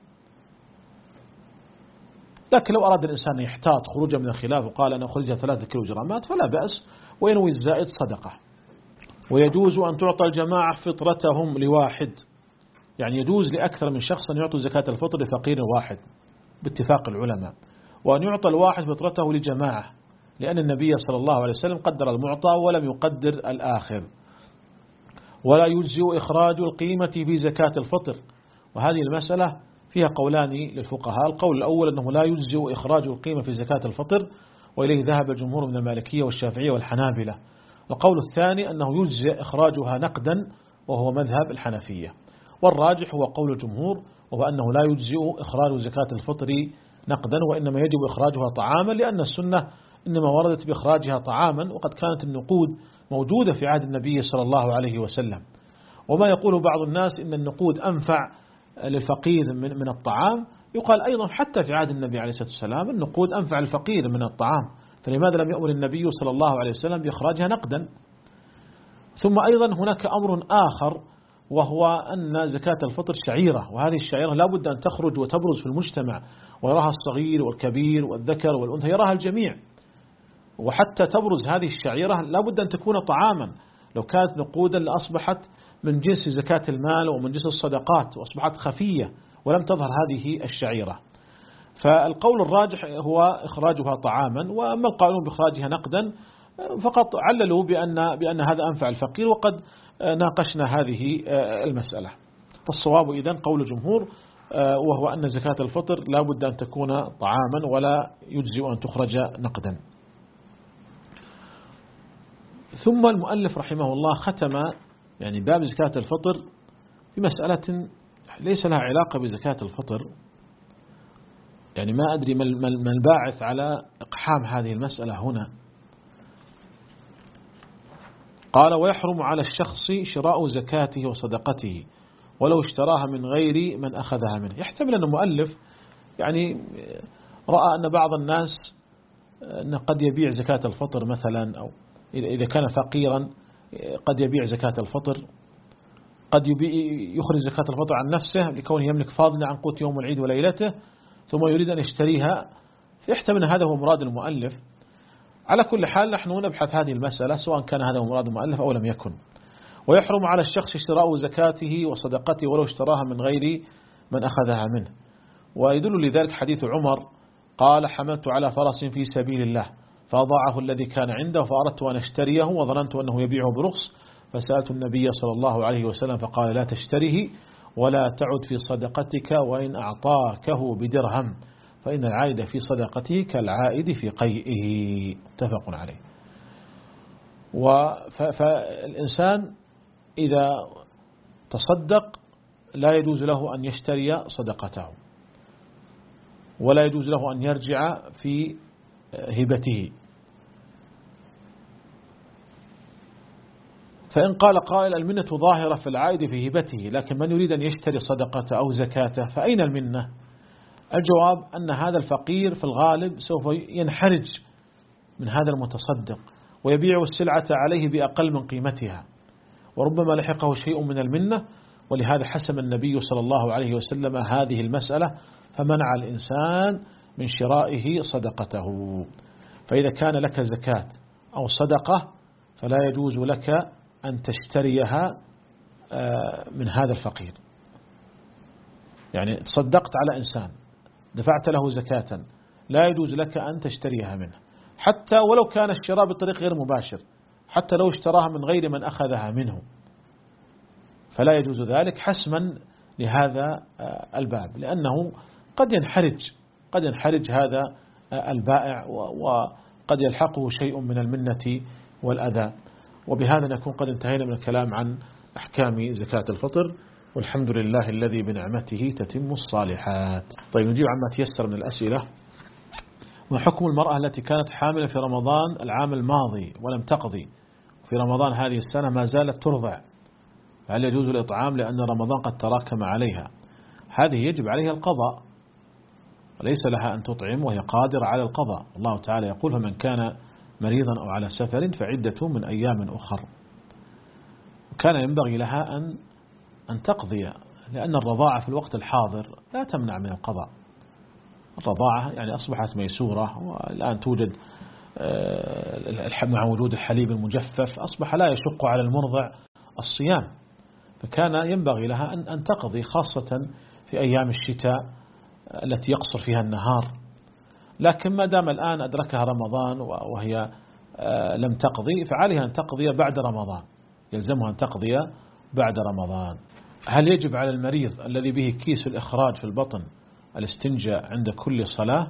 لكن لو أراد الإنسان يحتاط خروجا من الخلاف وقال أنا أخرجها ثلاثة كيلو جرامات فلا بأس، وينوي الزائد صدقة. ويجوز أن تعطى الجماعة فطرتهم لواحد، يعني يجوز لأكثر من شخص أن يعطوا زكاة الفطر لفقير واحد باتفاق العلماء، وأن يعطى الواحد فطرته لجماعة، لأن النبي صلى الله عليه وسلم قدر المعطى ولم يقدر الآخر. ولا يجزئ إخراج القيمة في زكاة الفطر، وهذه المسألة فيها قولان للفقهاء. القول الأول أنه لا يجزئ إخراج القيمة في زكاة الفطر، وإليه ذهب الجمهور من المالكية والشافعية والحنابلة. القول الثاني أنه يجزئ إخراجها نقدا، وهو مذهب الحنفية. والراجح هو قول الجمهور، وهو أنه لا يجزئ إخراج زكاة الفطر نقدا، وإنما يجب إخراجها طعاما، لأن السنة إنما وردت بإخراجها طعاما، وقد كانت النقود موجودة في عهد النبي صلى الله عليه وسلم. وما يقول بعض الناس إن النقود أنفع للفقير من من الطعام، يقال أيضا حتى في عهد النبي عليه الصلاة والسلام النقود أنفع للفقير من الطعام، فلماذا لم يأمر النبي صلى الله عليه وسلم بإخراجها نقدا؟ ثم أيضا هناك أمر آخر، وهو أن زكاة الفطر شعيرة، وهذه الشعيرة لا بد أن تخرج وتبرز في المجتمع، ويراها الصغير والكبير والذكر والأنثى، يراها الجميع. وحتى تبرز هذه الشعيرة لا بد أن تكون طعاما، لو كانت نقودا لأصبحت من جنس زكاة المال ومن جنس الصدقات، وأصبحت خفية ولم تظهر هذه الشعيرة. فالقول الراجح هو إخراجها طعاما، وأما القائلون بإخراجها نقدا فقط عللوا بأن, بأن هذا أنفع الفقير، وقد ناقشنا هذه المسألة. فالصواب إذن قول الجمهور، وهو أن زكاة الفطر لا بد أن تكون طعاما ولا يجزئ أن تخرج نقدا. ثم المؤلف رحمه الله ختم يعني باب زكاة الفطر بمسألة ليس لها علاقة بزكاة الفطر، يعني ما أدري ما الباعث على إقحام هذه المسألة هنا. قال: ويحرم على الشخص شراء زكاته وصدقته ولو اشتراها من غير من أخذها منه. يحتمل أن المؤلف يعني رأى أن بعض الناس أن قد يبيع زكاة الفطر مثلا، أو إذا كان فقيرا قد يبيع زكاة الفطر، قد يخرج زكاة الفطر عن نفسه لكونه يملك فاضلا عن قوت يوم العيد وليلته ثم يريد أن يشتريها، فيحتمل أن هذا هو مراد المؤلف. على كل حال نحن نبحث هذه المسألة سواء كان هذا هو مراد المؤلف أو لم يكن. ويحرم على الشخص اشتراء زكاته وصدقته ولو اشتراها من غير من أخذها منه. ويدل لذلك حديث عمر قال: حملت على فرس في سبيل الله فأضاعه الذي كان عنده فأردت أن أشتريه وظننت أنه يبيعه برخص فسألت النبي صلى الله عليه وسلم فقال: لا تشتره ولا تعد في صدقتك وإن أعطاكه بدرهم فإن العائد في صدقته كالعائد في قيئه. متفق عليه. فالإنسان إذا تصدق لا يجوز له أن يشتري صدقته ولا يجوز له أن يرجع في هبته. فإن قال قائل: المنة ظاهرة في العائد في هبته، لكن من يريد أن يشتري صدقته أو زكاته فأين المنة؟ الجواب أن هذا الفقير في الغالب سوف ينحرج من هذا المتصدق ويبيع السلعة عليه بأقل من قيمتها، وربما لحقه شيء من المنة. ولهذا حسم النبي صلى الله عليه وسلم هذه المسألة فمنع الإنسان من شرائه صدقته. فإذا كان لك زكاة أو صدقة فلا يجوز لك أن تشتريها من هذا الفقير. يعني تصدقت على إنسان دفعت له زكاة لا يجوز لك أن تشتريها منه، حتى ولو كان الشراء بطريق غير مباشر، حتى لو اشتراها من غير من أخذها منه فلا يجوز ذلك حسما لهذا الباب، لأنه قد ينحرج قد ينحرج هذا البائع وقد يلحقه شيء من المنة والأذى. وبهذا نكون قد انتهينا من الكلام عن أحكام زكاة الفطر، والحمد لله الذي بنعمته تتم الصالحات. طيب نجيب عما تيسر من الأسئلة. ما حكم المرأة التي كانت حاملة في رمضان العام الماضي ولم تقضي في رمضان هذه السنة ما زالت ترضع، هل يجوز الإطعام لأن رمضان قد تراكم عليها؟ هذه يجب عليها القضاء وليس لها أن تطعم وهي قادرة على القضاء. الله تعالى يقول: فمن كان مريضا أو على سفر فعدة من أيام أخر. وكان ينبغي لها أن أن تقضي، لأن الرضاعة في الوقت الحاضر لا تمنع من القضاء. الرضاعة يعني أصبحت ميسورة، والآن توجد مع وجود الحليب المجفف أصبح لا يشق على المرضع الصيام، فكان ينبغي لها أن أن تقضي، خاصة في أيام الشتاء التي يقصر فيها النهار. لكن ما دام الآن أدركها رمضان وهي لم تقضي فعليها أن تقضي بعد رمضان، يلزمها أن تقضي بعد رمضان. هل يجب على المريض الذي به كيس الإخراج في البطن الاستنجاء عند كل صلاة؟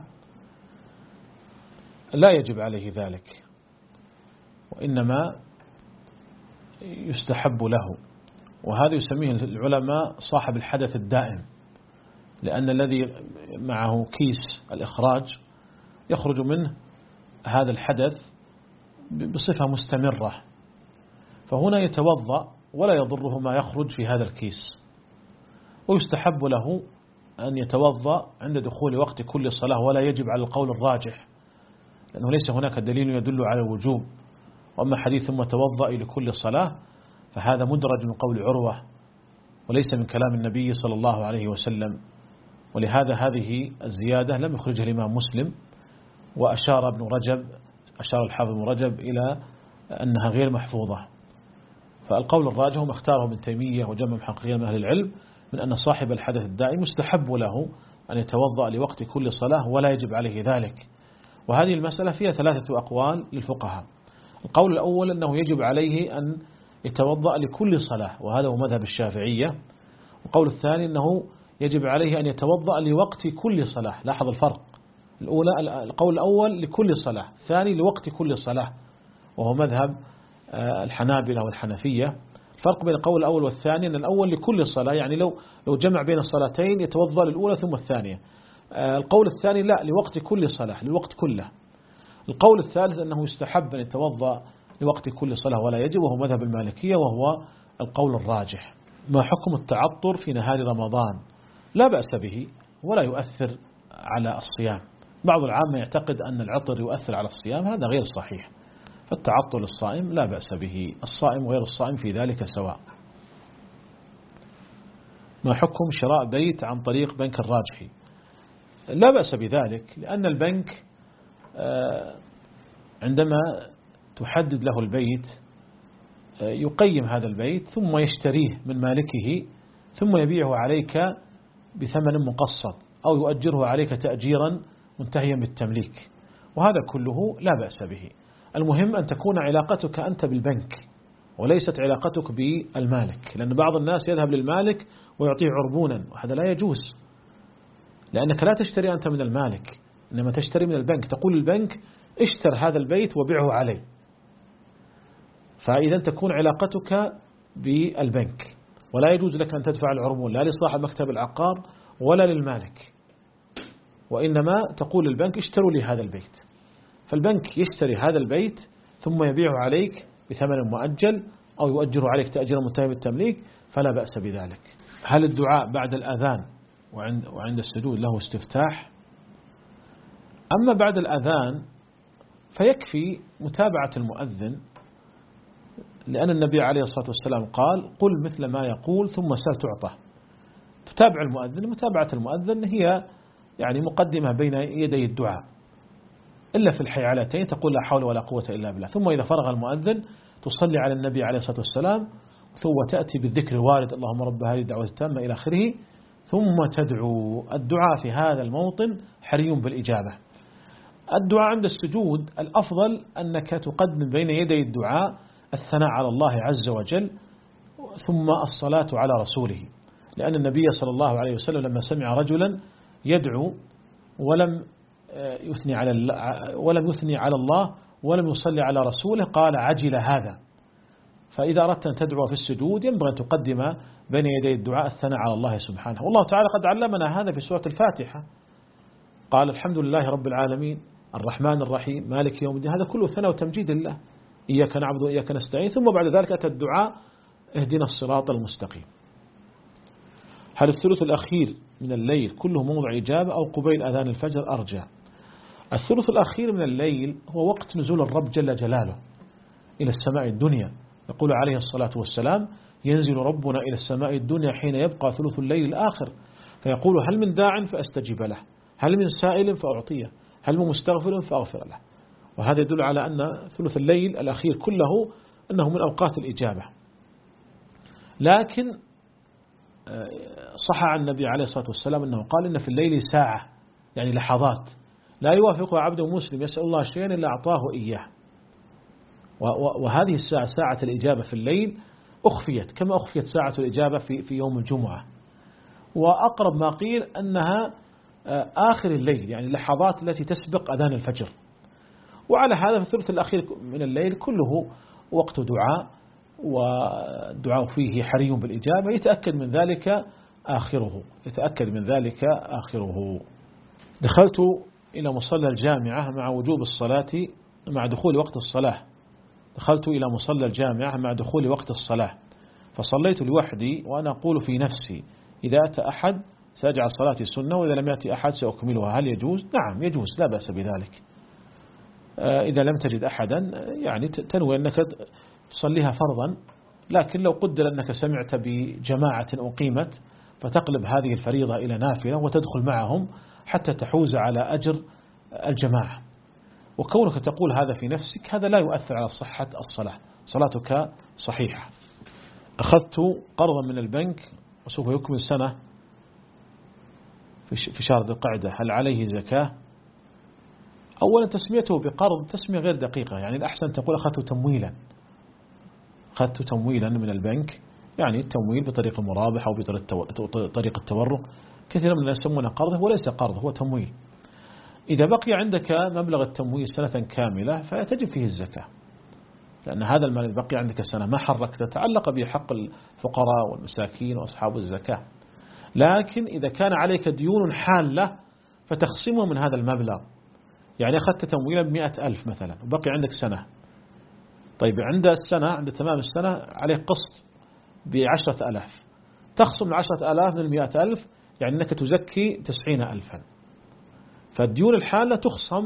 لا يجب عليه ذلك، وإنما يستحب له، وهذا يسميه العلماء صاحب الحدث الدائم، لأن الذي معه كيس الإخراج يخرج منه هذا الحدث بصفة مستمرة، فهنا يتوضأ ولا يضره ما يخرج في هذا الكيس. ويستحب له أن يتوضأ عند دخول وقت كل صلاة، ولا يجب على القول الراجح، لأنه ليس هناك دليل يدل على الوجوب. وأما حديث ثم توضأ لكل صلاة فهذا مدرج من قول عروة وليس من كلام النبي صلى الله عليه وسلم، ولهذا هذه الزيادة لم يخرجها الإمام مسلم. وأشار ابن رجب أشار الحافظ ابن رجب إلى أنها غير محفوظة. فالقول الراجح ما اختاره ابن تيمية وجمع محققين من أهل العلم من أن صاحب الحدث الدائم يستحب له أن يتوضأ لوقت كل صلاة ولا يجب عليه ذلك. وهذه المسألة فيها ثلاثة أقوال للفقهاء. القول الأول أنه يجب عليه أن يتوضأ لكل صلاة، وهذا هو مذهب الشافعية. والقول الثاني أنه يجب عليه أن يتوضأ لوقت كل صلاة. لاحظ الفرق، الأولى القول الأول لكل صلاة، الثاني لوقت كل صلاة، وهو مذهب الحنابلة والحنفية. الفرق بين القول الأول والثاني أن الأول لكل صلاة، يعني لو لو جمع بين الصلاتين يتوضأ للأولى ثم الثانية. القول الثاني لا، لوقت كل صلاة، للوقت كله. القول الثالث أنه يستحب أن يتوضأ لوقت كل صلاة ولا يجب، وهو مذهب المالكية وهو القول الراجح. ما حكم التعطر في نهار رمضان؟ لا بأس به ولا يؤثر على الصيام. بعض العامة يعتقد أن العطر يؤثر على الصيام، هذا غير صحيح. فالتعطل الصائم لا بأس به، الصائم وغير الصائم في ذلك سواء. ما حكم شراء بيت عن طريق بنك الراجحي؟ لا بأس بذلك، لأن البنك عندما تحدد له البيت يقيم هذا البيت ثم يشتريه من مالكه ثم يبيعه عليك بثمن مقسط أو يؤجره عليك تأجيرا منتهيا بالتمليك، وهذا كله لا بأس به. المهم أن تكون علاقتك أنت بالبنك وليست علاقتك بالمالك، لأن بعض الناس يذهب للمالك ويعطيه عربونا، وهذا لا يجوز، لأنك لا تشتري أنت من المالك إنما تشتري من البنك. تقول للبنك اشتر هذا البيت وبيعه علي، فإذا تكون علاقتك بالبنك، ولا يجوز لك أن تدفع العربون لا لصاحب مكتب العقار ولا للمالك، وإنما تقول للبنك اشتروا لي هذا البيت، فالبنك يشتري هذا البيت ثم يبيعه عليك بثمن مؤجل أو يؤجره عليك تأجيرا منتهيا بالتمليك، فلا بأس بذلك. هل الدعاء بعد الأذان وعند, وعند السجود له استفتاح؟ أما بعد الأذان فيكفي متابعة المؤذن، لأن النبي عليه الصلاة والسلام قال قل مثل ما يقول ثم سل تعطى. تتابع المؤذن، متابعة المؤذن هي يعني مقدمة بين يدي الدعاء، إلا في الحيعلتين تقول لا حول ولا قوة إلا بالله، ثم إذا فرغ المؤذن تصلي على النبي عليه الصلاة والسلام ثم تأتي بالذكر الوارد اللهم رب هذه الدعوة التامة إلى آخره، ثم تدعو. الدعاء في هذا الموطن حري بالإجابة. الدعاء عند السجود الأفضل أنك تقدم بين يدي الدعاء الثناء على الله عز وجل ثم الصلاة على رسوله، لأن النبي صلى الله عليه وسلم لما سمع رجلا يدعو ولم يثني على ولم يثني على الله ولم يصلي على رسوله قال عجل هذا. فإذا أردت أن تدعو في السجود ينبغي أن تقدم بين يدي الدعاء الثناء على الله سبحانه. والله تعالى قد علمنا هذا في سورة الفاتحة، قال الحمد لله رب العالمين الرحمن الرحيم مالك يوم الدين، هذا كله ثناء وتمجيد الله، إياك نعبد وإياك نستعين، ثم بعد ذلك أتى الدعاء اهدنا الصراط المستقيم. هل الثلث الأخير من الليل كله موضع إجابة أو قبيل أذان الفجر أرجى؟ الثلث الأخير من الليل هو وقت نزول الرب جل جلاله إلى السماء الدنيا، يقول عليه الصلاة والسلام ينزل ربنا إلى السماء الدنيا حين يبقى ثلث الليل الآخر فيقول هل من داع فأستجيب له، هل من سائل فأعطيه، هل من مستغفر فأغفر له. وهذا يدل على أن ثلث الليل الأخير كله أنه من أوقات الإجابة. لكن صح عن النبي عليه الصلاة والسلام أنه قال إن في الليل ساعة، يعني لحظات لا يوافقها عبد مسلم يسأل الله شيئا إلا أعطاه إياه، وهذه الساعة ساعة الإجابة في الليل أخفيت كما أخفيت ساعة الإجابة في في يوم الجمعة، وأقرب ما قيل أنها آخر الليل، يعني اللحظات التي تسبق أذان الفجر. وعلى هذا في الثلث الأخير من الليل كله وقت دعاء، والدعاء فيه حري بالإجابة، يتأكد من ذلك آخره يتأكد من ذلك آخره. دخلت إلى مصلى الجامعة مع وجوب الصلاة مع دخول وقت الصلاة دخلت إلى مصلى الجامعة مع دخول وقت الصلاة فصليت لوحدي وأنا أقول في نفسي إذا أتى أحد سأجعل صلاتي سنة وإذا لم يأتي أحد سأكملها. هل يجوز؟ نعم يجوز، لا بأس بذلك. إذا لم تجد أحدا يعني تنوي أنك تصليها فرضا، لكن لو قدر أنك سمعت بجماعة أقيمت فتقلب هذه الفريضة إلى نافلة وتدخل معهم حتى تحوز على أجر الجماعة. وكونك تقول هذا في نفسك هذا لا يؤثر على صحة الصلاة، صلاتك صحيحة. أخذت قرضا من البنك وسوف يكمل سنة في شهر ذي القعدة، هل عليه زكاة؟ أولا تسميته بقرض تسمية غير دقيقة، يعني الأحسن تقول أخذت تمويلا أخذت تمويلا من البنك، يعني التمويل بطريق المرابح أو بطريق التورق. كثير من الناس يسمونه قرض، وليس قرض، هو تمويل. إذا بقي عندك مبلغ التمويل سنة كاملة فتجب فيه الزكاة، لأن هذا المال بقي عندك سنة ما حرك تتعلق به حق الفقراء والمساكين وأصحاب الزكاة. لكن إذا كان عليك ديون حالة فتخصمه من هذا المبلغ، يعني أخذت تمويلا بمئة ألف مثلا وبقي عندك سنة، طيب عند السنة عند تمام السنة عليك قسط بعشرة ألاف، تخصم عشرة ألاف من المئة ألف، يعني أنك تزكي تسعين ألفا. فالديون الحالة تخصم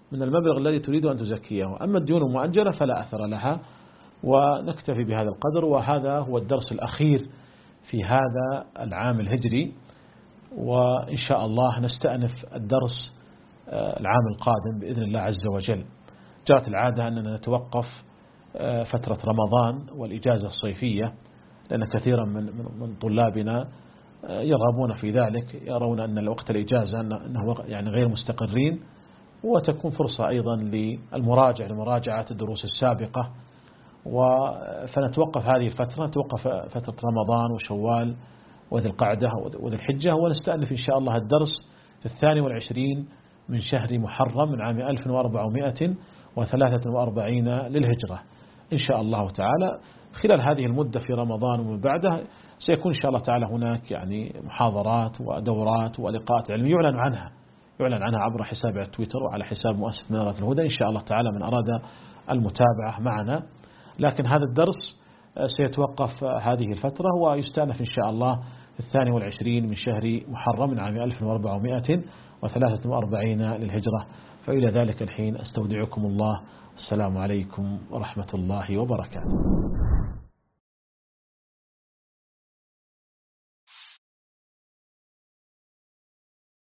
من المبلغ الذي تريد أن تزكيه. أما الديون المؤجلة فلا أثر لها. ونكتفي بهذا القدر. وهذا هو الدرس الأخير في هذا العام الهجري، وإن شاء الله نستأنف الدرس العام القادم بإذن الله عز وجل. جاءت العادة أننا نتوقف فترة رمضان والإجازة الصيفية، لأن كثيرا من من طلابنا يرغبون في ذلك، يرون أن الوقت الإجازة أنه يعني غير مستقرين، وتكون فرصة أيضا للمراجعة لمراجعة الدروس السابقة. فنتوقف هذه الفترة، نتوقف فترة رمضان وشوال وذي القعدة وذي الحجة، ونستأنف إن شاء الله الدرس في الثاني والعشرين من شهر محرم من عام ألف وأربعمائة وثلاثة وأربعين للهجرة إن شاء الله تعالى. خلال هذه المدة في رمضان ومن بعده سيكون إن شاء الله تعالى هناك يعني محاضرات ودورات ولقاءات علمية يعلن عنها يعلن عنها عبر حساب على تويتر وعلى حساب مؤسسة منارة الهدى إن شاء الله تعالى من أراد المتابعة معنا. لكن هذا الدرس سيتوقف هذه الفترة، ويستأنف إن شاء الله في الثاني والعشرين من شهر محرم من عام ألف وأربعمائة وثلاثة وأربعين للهجرة. فإلى ذلك الحين أستودعكم الله. السلام عليكم ورحمة الله وبركاته.